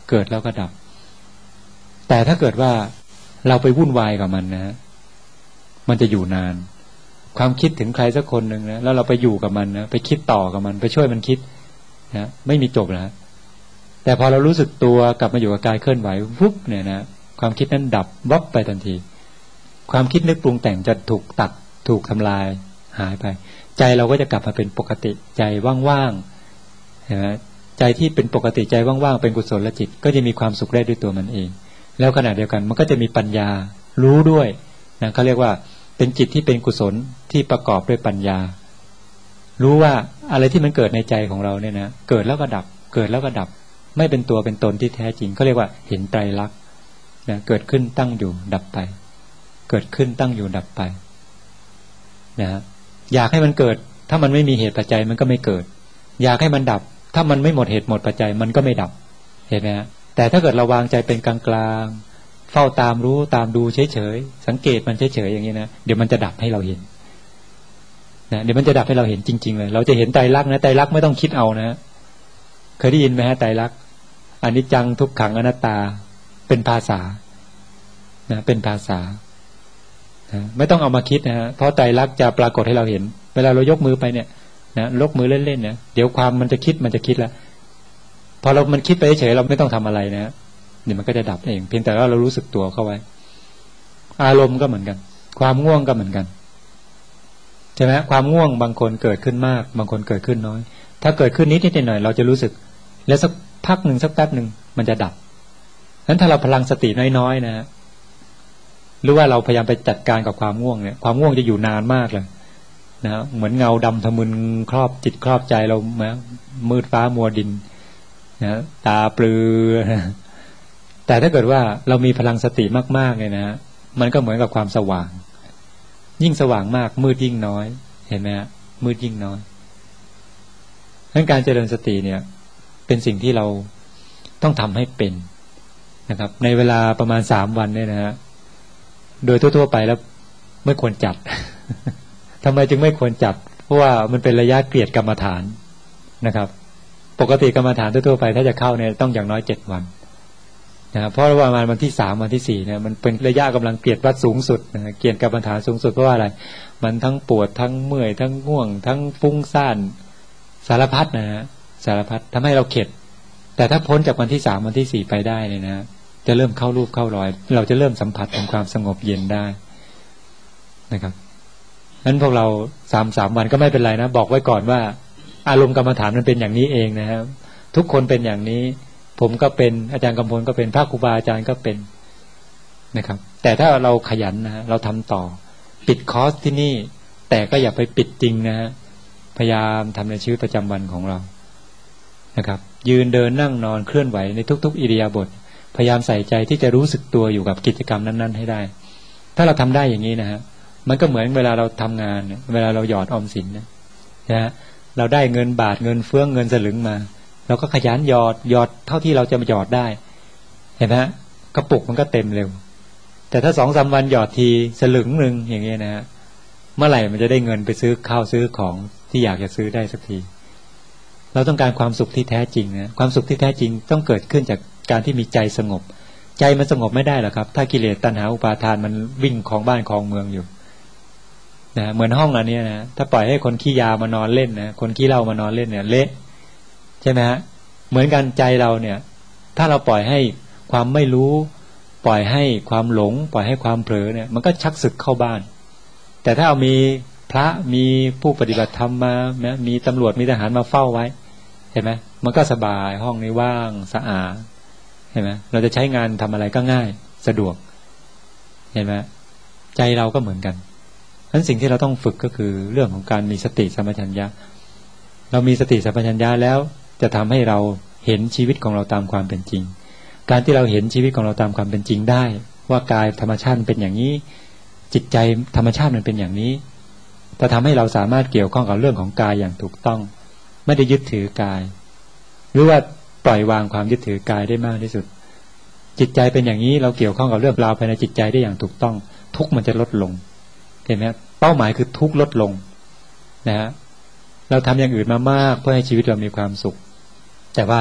เกิดแล้วก็ดับแต่ถ้าเกิดว่าเราไปวุ่นวายกับมันนะมันจะอยู่นานความคิดถึงใครสักคนหนึ่งนะแล้วเราไปอยู่กับมันนะไปคิดต่อกับมันไปช่วยมันคิดนะไม่มีจบนะแต่พอเรารู้สึกตัวกลับมาอยู่กับกายเคลื่อนไหววุบเนี่ยนะความคิดนั้นดับวับไปทันทีความคิดนึกปรุงแต่งจะถูกตัดถูกทำลายหายไปใจเราก็จะกลับมาเป็นปกติใจว่างๆเห็นไหมใจที่เป็นปกติใจว่างๆเป็นกุศลจิตก็จะมีความสุขได้ด้วยตัวมันเองแล้วขณะเดียวกันมันก็จะมีปัญญารู้ด้วยนะเขาเรียกว่าเป็นจิตที่เป็นกุศลที่ประกอบด้วยปัญญารู้ว่าอะไรที่มันเกิดในใจของเราเนี่ยนะเกิดแล้วก็ดับเกิดแล้วก็ดับไม่เป็นตัวเป็นตนที่แท้จริงเขาเรียกว่าเห็นไตรลักษณ์นะเกิดขึ้นตั้งอยู่ดับไปเกิดขึ้นตั้งอยู่ดับไปนะอยากให้มันเกิดถ้ามันไม่มีเหตุปัจจัยมันก็ไม่เกิดอยากให้มันดับถ้ามันไม่หมดเหตุหมดปัจจัยมันก็ไม่ดับเห็นไหมฮะแต่ถ้าเกิดเราวางใจเป็นกลางๆเฝ้าตามรู้ตามดูเฉยๆสังเกตมันเฉยๆอย่างนี้นะเดี๋ยวมันจะดับให้เราเห็นนะเดี๋ยวมันจะดับให้เราเห็นจริงๆเลยเราจะเห็นไตรลักษณ์นะไตรลักษณ์ไม่ต้องคิดเอานะเคยได้ยินไหมฮะไตรลักษณ์อนิจจังทุกขังอนัตตาเป็นภาษานะเป็นภาษานะไม่ต้องเอามาคิดนะฮะเพราะไตรลักษณ์จะปรากฏให้เราเห็นเวลาเรายกมือไปเนี่ยนะยกมือเล่นๆนะเดี๋ยวความมันจะคิดแล้วพอมันคิดไปเฉยๆเราไม่ต้องทำอะไรนะเดี๋ยวมันก็จะดับเองเพียงแต่ว่าเรารู้สึกตัวเข้าไว้อารมณ์ก็เหมือนกันความง่วงก็เหมือนกันใช่ไหมความง่วงบางคนเกิดขึ้นมากบางคนเกิดขึ้นน้อยถ้าเกิดขึ้นนิดหน่อยเราจะรู้สึกแล้วสักพักหนึ่งสักแป๊บหนึ่งมันจะดับงั้นถ้าเราพลังสติน้อยๆนะหรือว่าเราพยายามไปจัดการกับความง่วงเนี่ยความง่วงจะอยู่นานมากเลยนะเหมือนเงาดำทะมึนครอบจิตครอบใจเรามืดฟ้ามัวดินนะตาปลือแต่ถ้าเกิดว่าเรามีพลังสติมากๆเลยนะมันก็เหมือนกับความสว่างยิ่งสว่างมากมืดยิ่งน้อยเห็นไหมฮะมืดยิ่งน้อยงั้นการเจริญสติเนี่ยเป็นสิ่งที่เราต้องทำให้เป็นนะครับในเวลาประมาณ3 วันเนี่ยนะฮะโดยทั่วๆไปแล้วไม่ควรจัด ทำไมจึงไม่ควรจัดเพราะว่ามันเป็นระยะเกลียดกรรมฐานนะครับปกติกรรมฐานทั่วๆไปถ้าจะเข้าเนี่ยต้องอย่างน้อย7 วันนะเพราะว่าประมาณวันที่3วันที่4เนี่ยมันเป็นระยะกำลังเกลียดวัดสูงสุดนะเกลียดกรรมฐานสูงสุดเพราะว่าอะไรมันทั้งปวดทั้งเมื่อยทั้งง่วงทั้งฟุ้งซ่านสารพัดนะฮะสารพัดทำให้เราเข็ดแต่ถ้าพ้นจากวันที่3วันที่4ไปได้เนี่ยนะจะเริ่มเข้ารูปเข้ารอยเราจะเริ่มสัมผัสถึงความสงบเย็นได้นะครับนั้นพวกเรา3 วันก็ไม่เป็นไรนะบอกไว้ก่อนว่าอารมณ์กรรมฐานมันเป็นอย่างนี้เองนะครับทุกคนเป็นอย่างนี้ผมก็เป็นอาจารย์กำพลก็เป็นพระครูบาอาจารย์ก็เป็นนะครับแต่ถ้าเราขยันนะเราทำต่อปิดคอร์สที่นี่แต่ก็อย่าไปปิดจริงนะฮะพยายามทำในชีวิตประจำวันของเรานะครับยืนเดินนั่งนอนเคลื่อนไหวในทุกๆอิริยาบถพยายามใส่ใจที่จะรู้สึกตัวอยู่กับกิจกรรมนั้นๆให้ได้ถ้าเราทำได้อย่างนี้นะฮะมันก็เหมือนเวลาเราทำงานเวลาเราหยอดออมสินนะฮะเราได้เงินบาทเงินเฟื่องเงินสลึงมาเราก็ขยันหยอดเท่าที่เราจะมาหยอดได้เห็นไหมกระปุกมันก็เต็มเร็วแต่ถ้า2-3 วันหยอดทีสลึงนึงอย่างเงี้ยนะฮะเมื่อไหร่มันจะได้เงินไปซื้อข้าวซื้อของที่อยากจะซื้อได้สักทีเราต้องการความสุขที่แท้จริงนะความสุขที่แท้จริงต้องเกิดขึ้นจากการที่มีใจสงบใจมันสงบไม่ได้หรอกครับถ้ากิเลสตัณหาอุปาทานมันวิ่งของบ้านของเมืองอยู่นะเหมือนห้องอันนี้นะถ้าปล่อยให้คนขี้ยามานอนเล่นนะคนขี้เหล้ามานอนเล่นเนี่ยเละใช่ไหมฮะเหมือนกันใจเราเนี่ยถ้าเราปล่อยให้ความไม่รู้ปล่อยให้ความหลงปล่อยให้ความเผลอเนี่ยมันก็ชักศึกเข้าบ้านแต่ถ้าเอามีพระมีผู้ปฏิบัติธรรมมานะมีตำรวจมีทหารมาเฝ้าไว้เห็นไหมมันก็สบายห้องนี้ว่างสะอาดเห็นไหมเราจะใช้งานทำอะไรก็ง่ายสะดวกเห็นไหมใจเราก็เหมือนกันฉะนั้นสิ่งที่เราต้องฝึกก็คือเรื่องของการมีสติสัมปชัญญะเรามีสติสัมปชัญญะแล้วจะทำให้เราเห็นชีวิตของเราตามความเป็นจริงการที่เราเห็นชีวิตของเราตามความเป็นจริงได้ว่ากายธรรมชาติเป็นอย่างนี้จิตใจธรรมชาติมันเป็นอย่างนี้จะทำให้เราสามารถเกี่ยวข้องกับเรื่องของกายอย่างถูกต้องไม่ได้ยึดถือกายหรือว่าปล่อยวางความยึดถือกายได้มากที่สุดจิตใจเป็นอย่างนี้เราเกี่ยวข้องกับเรื่องราวภายในจิตใจได้อย่างถูกต้องทุกข์มันจะลดลงเห็นไหมเป้าหมายคือทุกข์ลดลงนะฮะเราทำอย่างอื่นมามากเพื่อให้ชีวิตเรามีความสุขแต่ว่า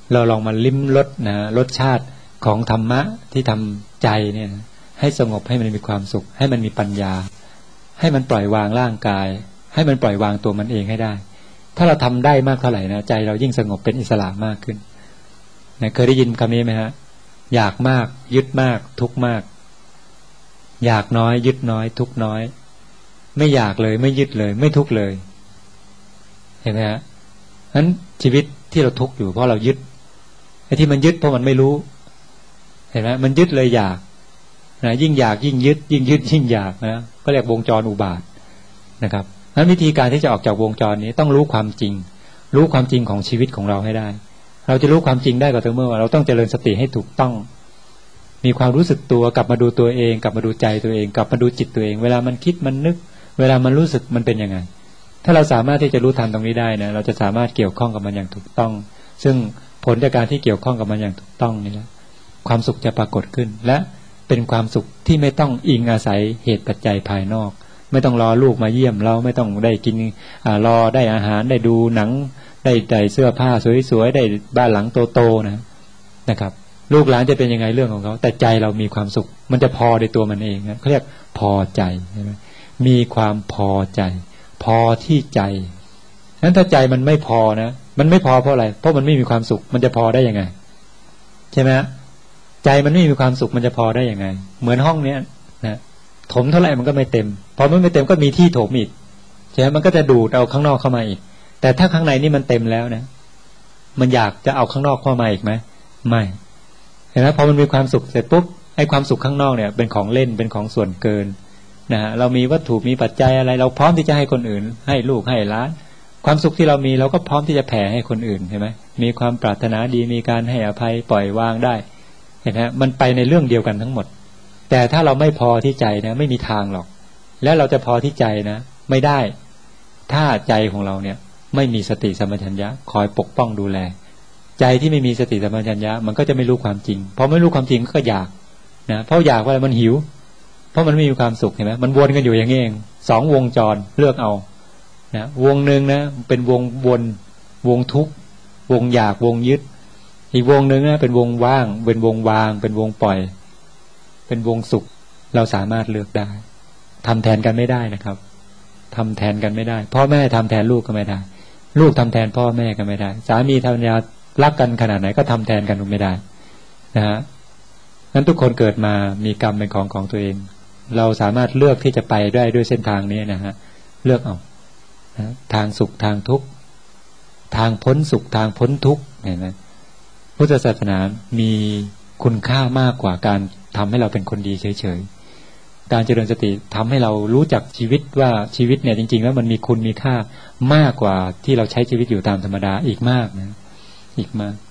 เราลองมาลิ้มรสนะรสชาติของธรรมะที่ทำใจเนี่ยให้สงบให้มันมีความสุขให้มันมีปัญญาให้มันปล่อยวางร่างกายให้มันปล่อยวางตัวมันเองให้ได้ถ้าเราทำได้มากเท่าไหร่นะใจเรายิ่งสงบเป็นอิสระมากขึ้นนะเคยได้ยินคำนี้ไหมฮะอยากมากยึดมากทุกข์มากอยากน้อยยึดน้อยทุกข์น้อยไม่อยากเลยไม่ยึดเลยไม่ทุกข์เลยเห็นไหมฮะนั้นชีวิตที่เราทุกข์อยู่เพราะเรายึดไอ้ที่มันยึดเพราะมันไม่รู้เห็นไหมมันยึดเลยอยากนะยิ่งอยากยิ่งยึดยิ่งยึดยิ่งอยากนะก็เรียกวงจรอุบาทนะครับนั้นวิธีการที่จะออกจากวงจรนี้ต้องรู้ความจริงรู้ความจริงของชีวิตของเราให้ได้เราจะรู้ความจริงได้ก็ต่อเมื่อเราต้องเจริญสติให้ถูกต้องมีความรู้สึกตัวกลับมาดูตัวเองกลับมาดูใจตัวเองกลับมาดูจิตตัวเองเวลามันคิดมันนึกเวลามันรู้สึกมันเป็นยังไงถ้าเราสามารถที่จะรู้ทันตรงนี้ได้นะเราจะสามารถเกี่ยวข้องกับมันอย่างถูกต้องซึ่งผลจากการที่เกี่ยวข้องกับมันอย่างถูกต้องนี่แหละความสุขจะปรากฏขึ้นและเป็นความสุขที่ไม่ต้องอิงอาศัยเหตุปัจจัยภายนอกไม่ต้องรอลูกมาเยี่ยมเราไม่ต้องได้กินรอได้อาหารได้ดูหนังได้เสื้อผ้าสวยๆได้บ้านหลังโตๆนะครับลูกหลานจะเป็นยังไงเรื่องของเขาแต่ใจเรามีความสุขมันจะพอในตัวมันเองนะเขาเรียกพอใจใช่ไหมมีความพอใจพอที่ใจนั้นถ้าใจมันไม่พอนะมันไม่พอเพราะอะไรเพราะมันไม่มีความสุขมันจะพอได้ยังไงใช่ไหมใจมันไม่มีความสุขมันจะพอได้ยังไงเหมือนห้องเนี้ยนะถมเท่าไหร่มันก็ไม่เต็มพอมันไม่เต็มก็มีที่ถมอีกใช่ไหมมันก็จะดูดเอาข้างนอกเข้ามาอีกแต่ถ้าข้างในนี่มันเต็มแล้วนะมันอยากจะเอาข้างนอกเข้ามาอีกไหมไม่เห็นไหมพอมันมีความสุขเสร็จปุ๊บไอ้ความสุขข้างนอกเนี่ยเป็นของเล่นเป็นของส่วนเกินนะฮะเรามีวัตถุมีปัจจัยอะไรเราพร้อมที่จะให้คนอื่นให้ลูกให้หลานความสุขที่เรามีเราก็พร้อมที่จะแผ่ให้คนอื่นใช่ไหมมีความปรารถนาดีมีการให้อภัยปล่อยวางได้เห็นไหมมันไปในเรื่องเดียวกันทั้งหมดแต่ถ้าเราไม่พอที่ใจนะไม่มีทางหรอกแล้วเราจะพอที่ใจนะไม่ได้ถ้าใจของเราเนี่ยไม่มีสติสัมปชัญญะคอยปกป้องดูแลใจที่ไม่มีสติสัมปชัญญะมันก็จะไม่รู้ความจริงพอไม่รู้ความจริงก็อยากนะเพราะอยากว่ามันหิวเพราะมันไม่มีความสุขเห็นไหมมันวนกันอยู่อย่างนี้เองสองวงจรเลือกเอานะวงหนึ่งนะเป็นวงวนวงทุกข์วงอยากวงยึดอีกวงหนึ่งนะเป็นวงว่างเป็นวงวางเป็นวงปล่อยเป็นวงสุขเราสามารถเลือกได้ทำแทนกันไม่ได้นะครับทำแทนกันไม่ได้พ่อแม่ทำแทนลูกก็ไม่ได้ลูกทำแทนพ่อแม่ก็ไม่ได้สามีภรรยารักกันขนาดไหนก็ทำแทนกันไม่ได้นะฮะนั้นทุกคนเกิดมามีกรรมเป็นของตัวเองเราสามารถเลือกที่จะไปได้ด้วยเส้นทางนี้นะฮะเลือกเอานะทางสุขทางทุกข์ทางพ้นสุขทางพ้นทุกข์เห็นไหมพุทธศาสนามีคุณค่ามากกว่าการทำให้เราเป็นคนดีเฉยๆการเจริญสติทำให้เรารู้จักชีวิตว่าชีวิตเนี่ยจริงๆแล้วมันมีคุณมีค่ามากกว่าที่เราใช้ชีวิตอยู่ตามธรรมดาอีกมากนะอีกมาก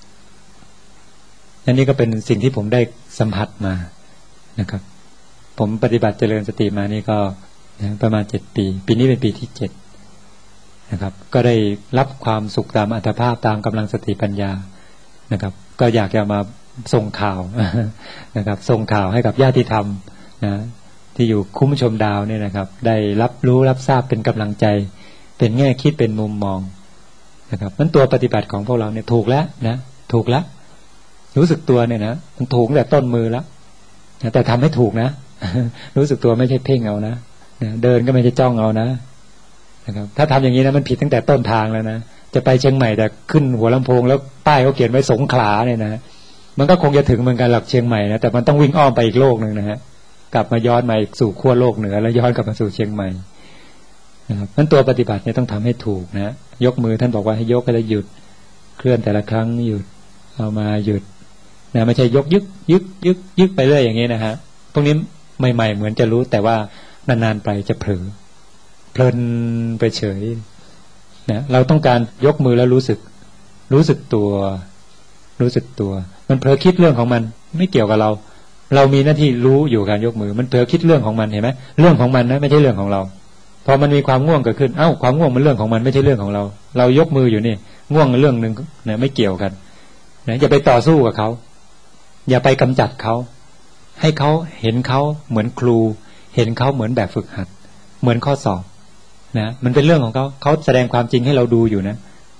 อันนี้ก็เป็นสิ่งที่ผมได้สัมผัสมานะครับผมปฏิบัติเจริญสติมานี่ก็ประมาณ7 ปีปีนี้เป็นปีที่7นะครับก็ได้รับความสุขตามอัตภาพตามกำลังสติปัญญานะครับก็อยากจะมาส่งข่าวนะครับส่งข่าวให้กับญาติธรรมนะที่อยู่คุ้มชมดาวเนี่ยนะครับได้รับรู้รับทราบเป็นกำลังใจเป็นแง่คิดเป็นมุมมองนะครับนั้นตัวปฏิบัติของพวกเราเนี่ยถูกแล้วนะถูกแล้วรู้สึกตัวเนี่ยนะมันถูกแต่ต้นมือแล้วแต่ทำให้ถูกนะ รู้สึกตัวไม่ใช่เพ่งเอานะเดินก็ไม่ใช่จ้องเอานะครับถ้าทำอย่างนี้นะมันผิดตั้งแต่ต้นทางแล้วนะจะไปเชียงใหม่แต่ขึ้นหัวลำโพงแล้วป้ายเขาเขียนไว้สงขลาเนี่ยนะมันก็คงจะถึงเหมือนกันหลักเชียงใหม่นะแต่มันต้องวิ่งอ้อมไปอีกโลกนึงนะฮะกลับมาย้อนมาอีกสู่ขั้วโลกเหนือแล้วย้อนกลับมาสู่เชียงใหม่นะครับนั้นตัวปฏิบัติเนี่ยต้องทำให้ถูกนะยกมือท่านบอกว่าให้ยกแล้วหยุดเคลื่อนแต่ละครั้งหยุดเอามาหยุดนะไม่ใช่ยกยึกไปเรื่อยอย่างนี้นะฮะพวกนี้ใหม่ๆเหมือนจะรู้แต่ว่านานๆไปจะเผลอเพลินไปเฉยนะเราต้องการยกมือแล้วรู้สึกตัวมันเผลอคิดเรื่องของมันไม่เกี่ยวกับเรามีหน้าที่รู้อยู่การยกมือมันเผลอคิดเรื่องของมันเห็นไหมเรื่องของมันนะไม่ใช่เรื่องของเราพอมันมีความง่วงเกิดขึ้นความง่วงมันเรื่องของมันไม่ใช่เรื่องของเรายกมืออยู่นี่ง่วงเรื่องนึงนะไม่เกี่ยวกันนะอย่าไปต่อสู้กับเขาอย่าไปกำจัดเขาให้เขาเห็นเขาเหมือนครูเห็นเขาเหมือนแบบฝึกหัดเหมือนข้อสอบนะมันเป็นเรื่องของเขาแสดงความจริงให้เราดูอยู่นะ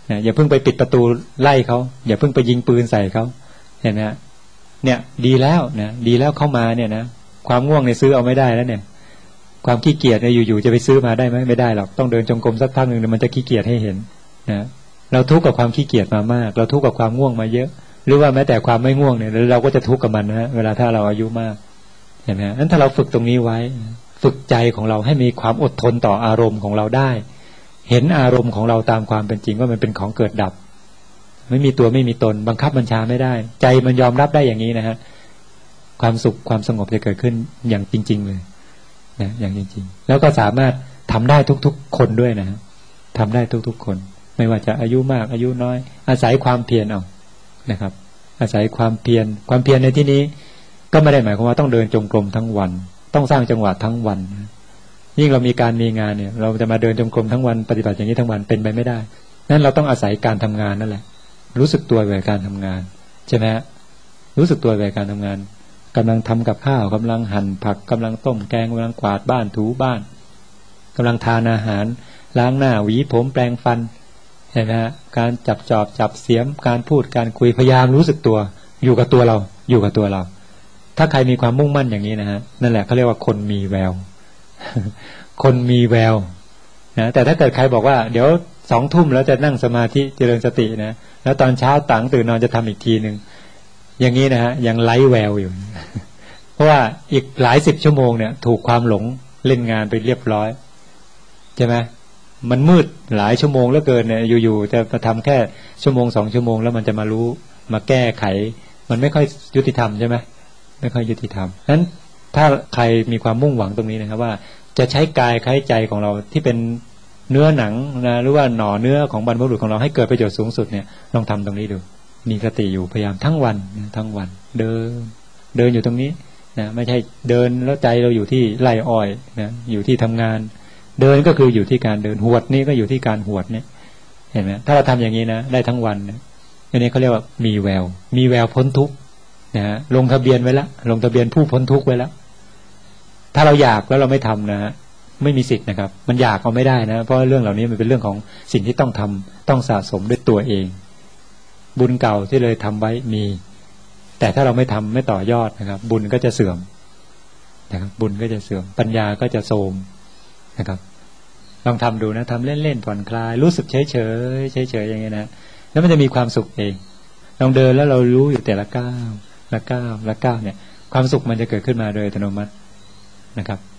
อย่าเพิ่งไปปิดประตูไล่เขาอย่าเพิ่งไปยิงปืนใส่เขาเห็นไหมเนี่ยดีแล้วนะดีแล้วเข้ามาเนี่ยนะความง่วงเนี่ยซื้อเอาไม่ได้แล้วเนี่ยความขี้เกียจเนี่ยอยู่ๆจะไปซื้อมาได้ไหมไม่ได้หรอกต้องเดินจงกรมสักพักนึงมันจะขี้เกียจให้เห็นนะเราทุกข์กับความขี้เกียจมามากเราทุกข์กับความง่วงมาเยอะหรือว่าแม้แต่ความไม่ง่วงเนี่ยเราก็จะทุกข์กับมันนะเวลาถ้าเราอายุมากเห็นไหมนั้นถ้าเราฝึกตรงนี้ไว้ฝึกใจของเราให้มีความอดทนต่ออารมณ์ของเราได้เห็นอารมณ์ของเราตามความเป็นจริงว่ามันเป็นของเกิดดับไม่มีตัวไม่มีตนบังคับบัญชาไม่ได้ใจมันยอมรับได้อย่างนี้นะฮะความสุขความสงบจะเกิดขึ้นอย่างจริงๆเลยนะอย่างจริงๆแล้วก็สามารถทำได้ทุกๆคนด้วยนะทำได้ทุกๆคนไม่ว่าจะอายุมากอายุน้อยอาศัยความเพียรเอานะครับอาศัยความเพียรในที่นี้ก็ไม่ได้หมายความว่าต้องเดินจงกรมทั้งวันต้องสร้างจังหวะทั้งวันยิ่งเรามีการมีงานเนี่ยเราจะมาเดินจงกรมทั้งวันปฏิบัติอย่างนี้ทั้งวันเป็นไปไม่ได้นั้นเราต้องอาศัยการทำงานนั่นแหละรู้สึกตัวในการทำงานใช่ไหมรู้สึกตัวในการทำงานกำลังทำกับข้าวกำลังหั่นผักกำลังต้มแกงกำลังกวาดบ้านถูบ้านกำลังทานอาหารล้างหน้าหวีผมแปรงฟันเห็นไหมฮะการจับจอบจับเสียมการพูดการคุยพยายามรู้สึกตัวอยู่กับตัวเราอยู่กับตัวเราถ้าใครมีความมุ่งมั่นอย่างนี้นะฮะนั่นแหละเขาเรียกว่าคนมีแวว คนมีแววนะแต่ถ้าเกิดใครบอกว่าเดี๋ยว20:00 นแล้วจะนั่งสมาธิเจริญสตินะแล้วตอนเช้าต่างตื่นนอนจะทำอีกทีนึงอย่างนี้นะฮะยังไร้แววอยู่ เพราะว่าอีกหลาย10 ชั่วโมงเนี่ยถูกความหลงเล่นงานไปเรียบร้อยใช่ไหมมันมืดหลายชั่วโมงเหลือเกินเนี่ยอยู่ๆจะมาทำแค่1-2 ชั่วโมงแล้วมันจะมารู้มาแก้ไขมันไม่ค่อยยุติธรรมใช่ไหมไม่ค่อยยุติธรรมนั้นถ้าใครมีความมุ่งหวังตรงนี้นะครับว่าจะใช้กายใช้ใจของเราที่เป็นเนื้อหนังนะหรือว่าหน่อเนื้อของบรรพบุรุษของเราให้เกิดประโยชน์สูงสุดเนี่ยลองทำตรงนี้ดูมีสติอยู่พยายามทั้งวันนะทั้งวันเดินอยู่ตรงนี้นะไม่ใช่เดินแล้วใจเราอยู่ที่ไร่อ้อยนะอยู่ที่ทำงานเดินก็คืออยู่ที่การเดินหวดนี่ก็อยู่ที่การหวดเนี่ยเห็นไหมถ้าเราทำอย่างนี้นะได้ทั้งวันนะอันนี้เขาเรียกว่ามีแววพ้นทุกข์นะลงทะเบียนไว้แล้วลงทะเบียนผู้พ้นทุกข์ไว้แล้วถ้าเราอยากแล้วเราไม่ทำนะฮะไม่มีสิทธิ์นะครับมันอยากเอาไม่ได้นะเพราะเรื่องเหล่านี้มันเป็นเรื่องของสิ่งที่ต้องทำต้องสะสมด้วยตัวเองบุญเก่าที่เลยทำไว้มีแต่ถ้าเราไม่ทำไม่ต่อยอดนะครับบุญก็จะเสื่อมนะครับบุญก็จะเสื่อมปัญญาก็จะโทรมนะครับลองทำดูนะทำเล่นๆผ่อนคลายรู้สึกเฉยอย่างนี้นะแล้วมันจะมีความสุขเองลองเดินแล้วเรารู้อยู่แต่ละก้าวละก้าวเนี่ยความสุขมันจะเกิดขึ้นมาโดยอัตโนมัตินะครับ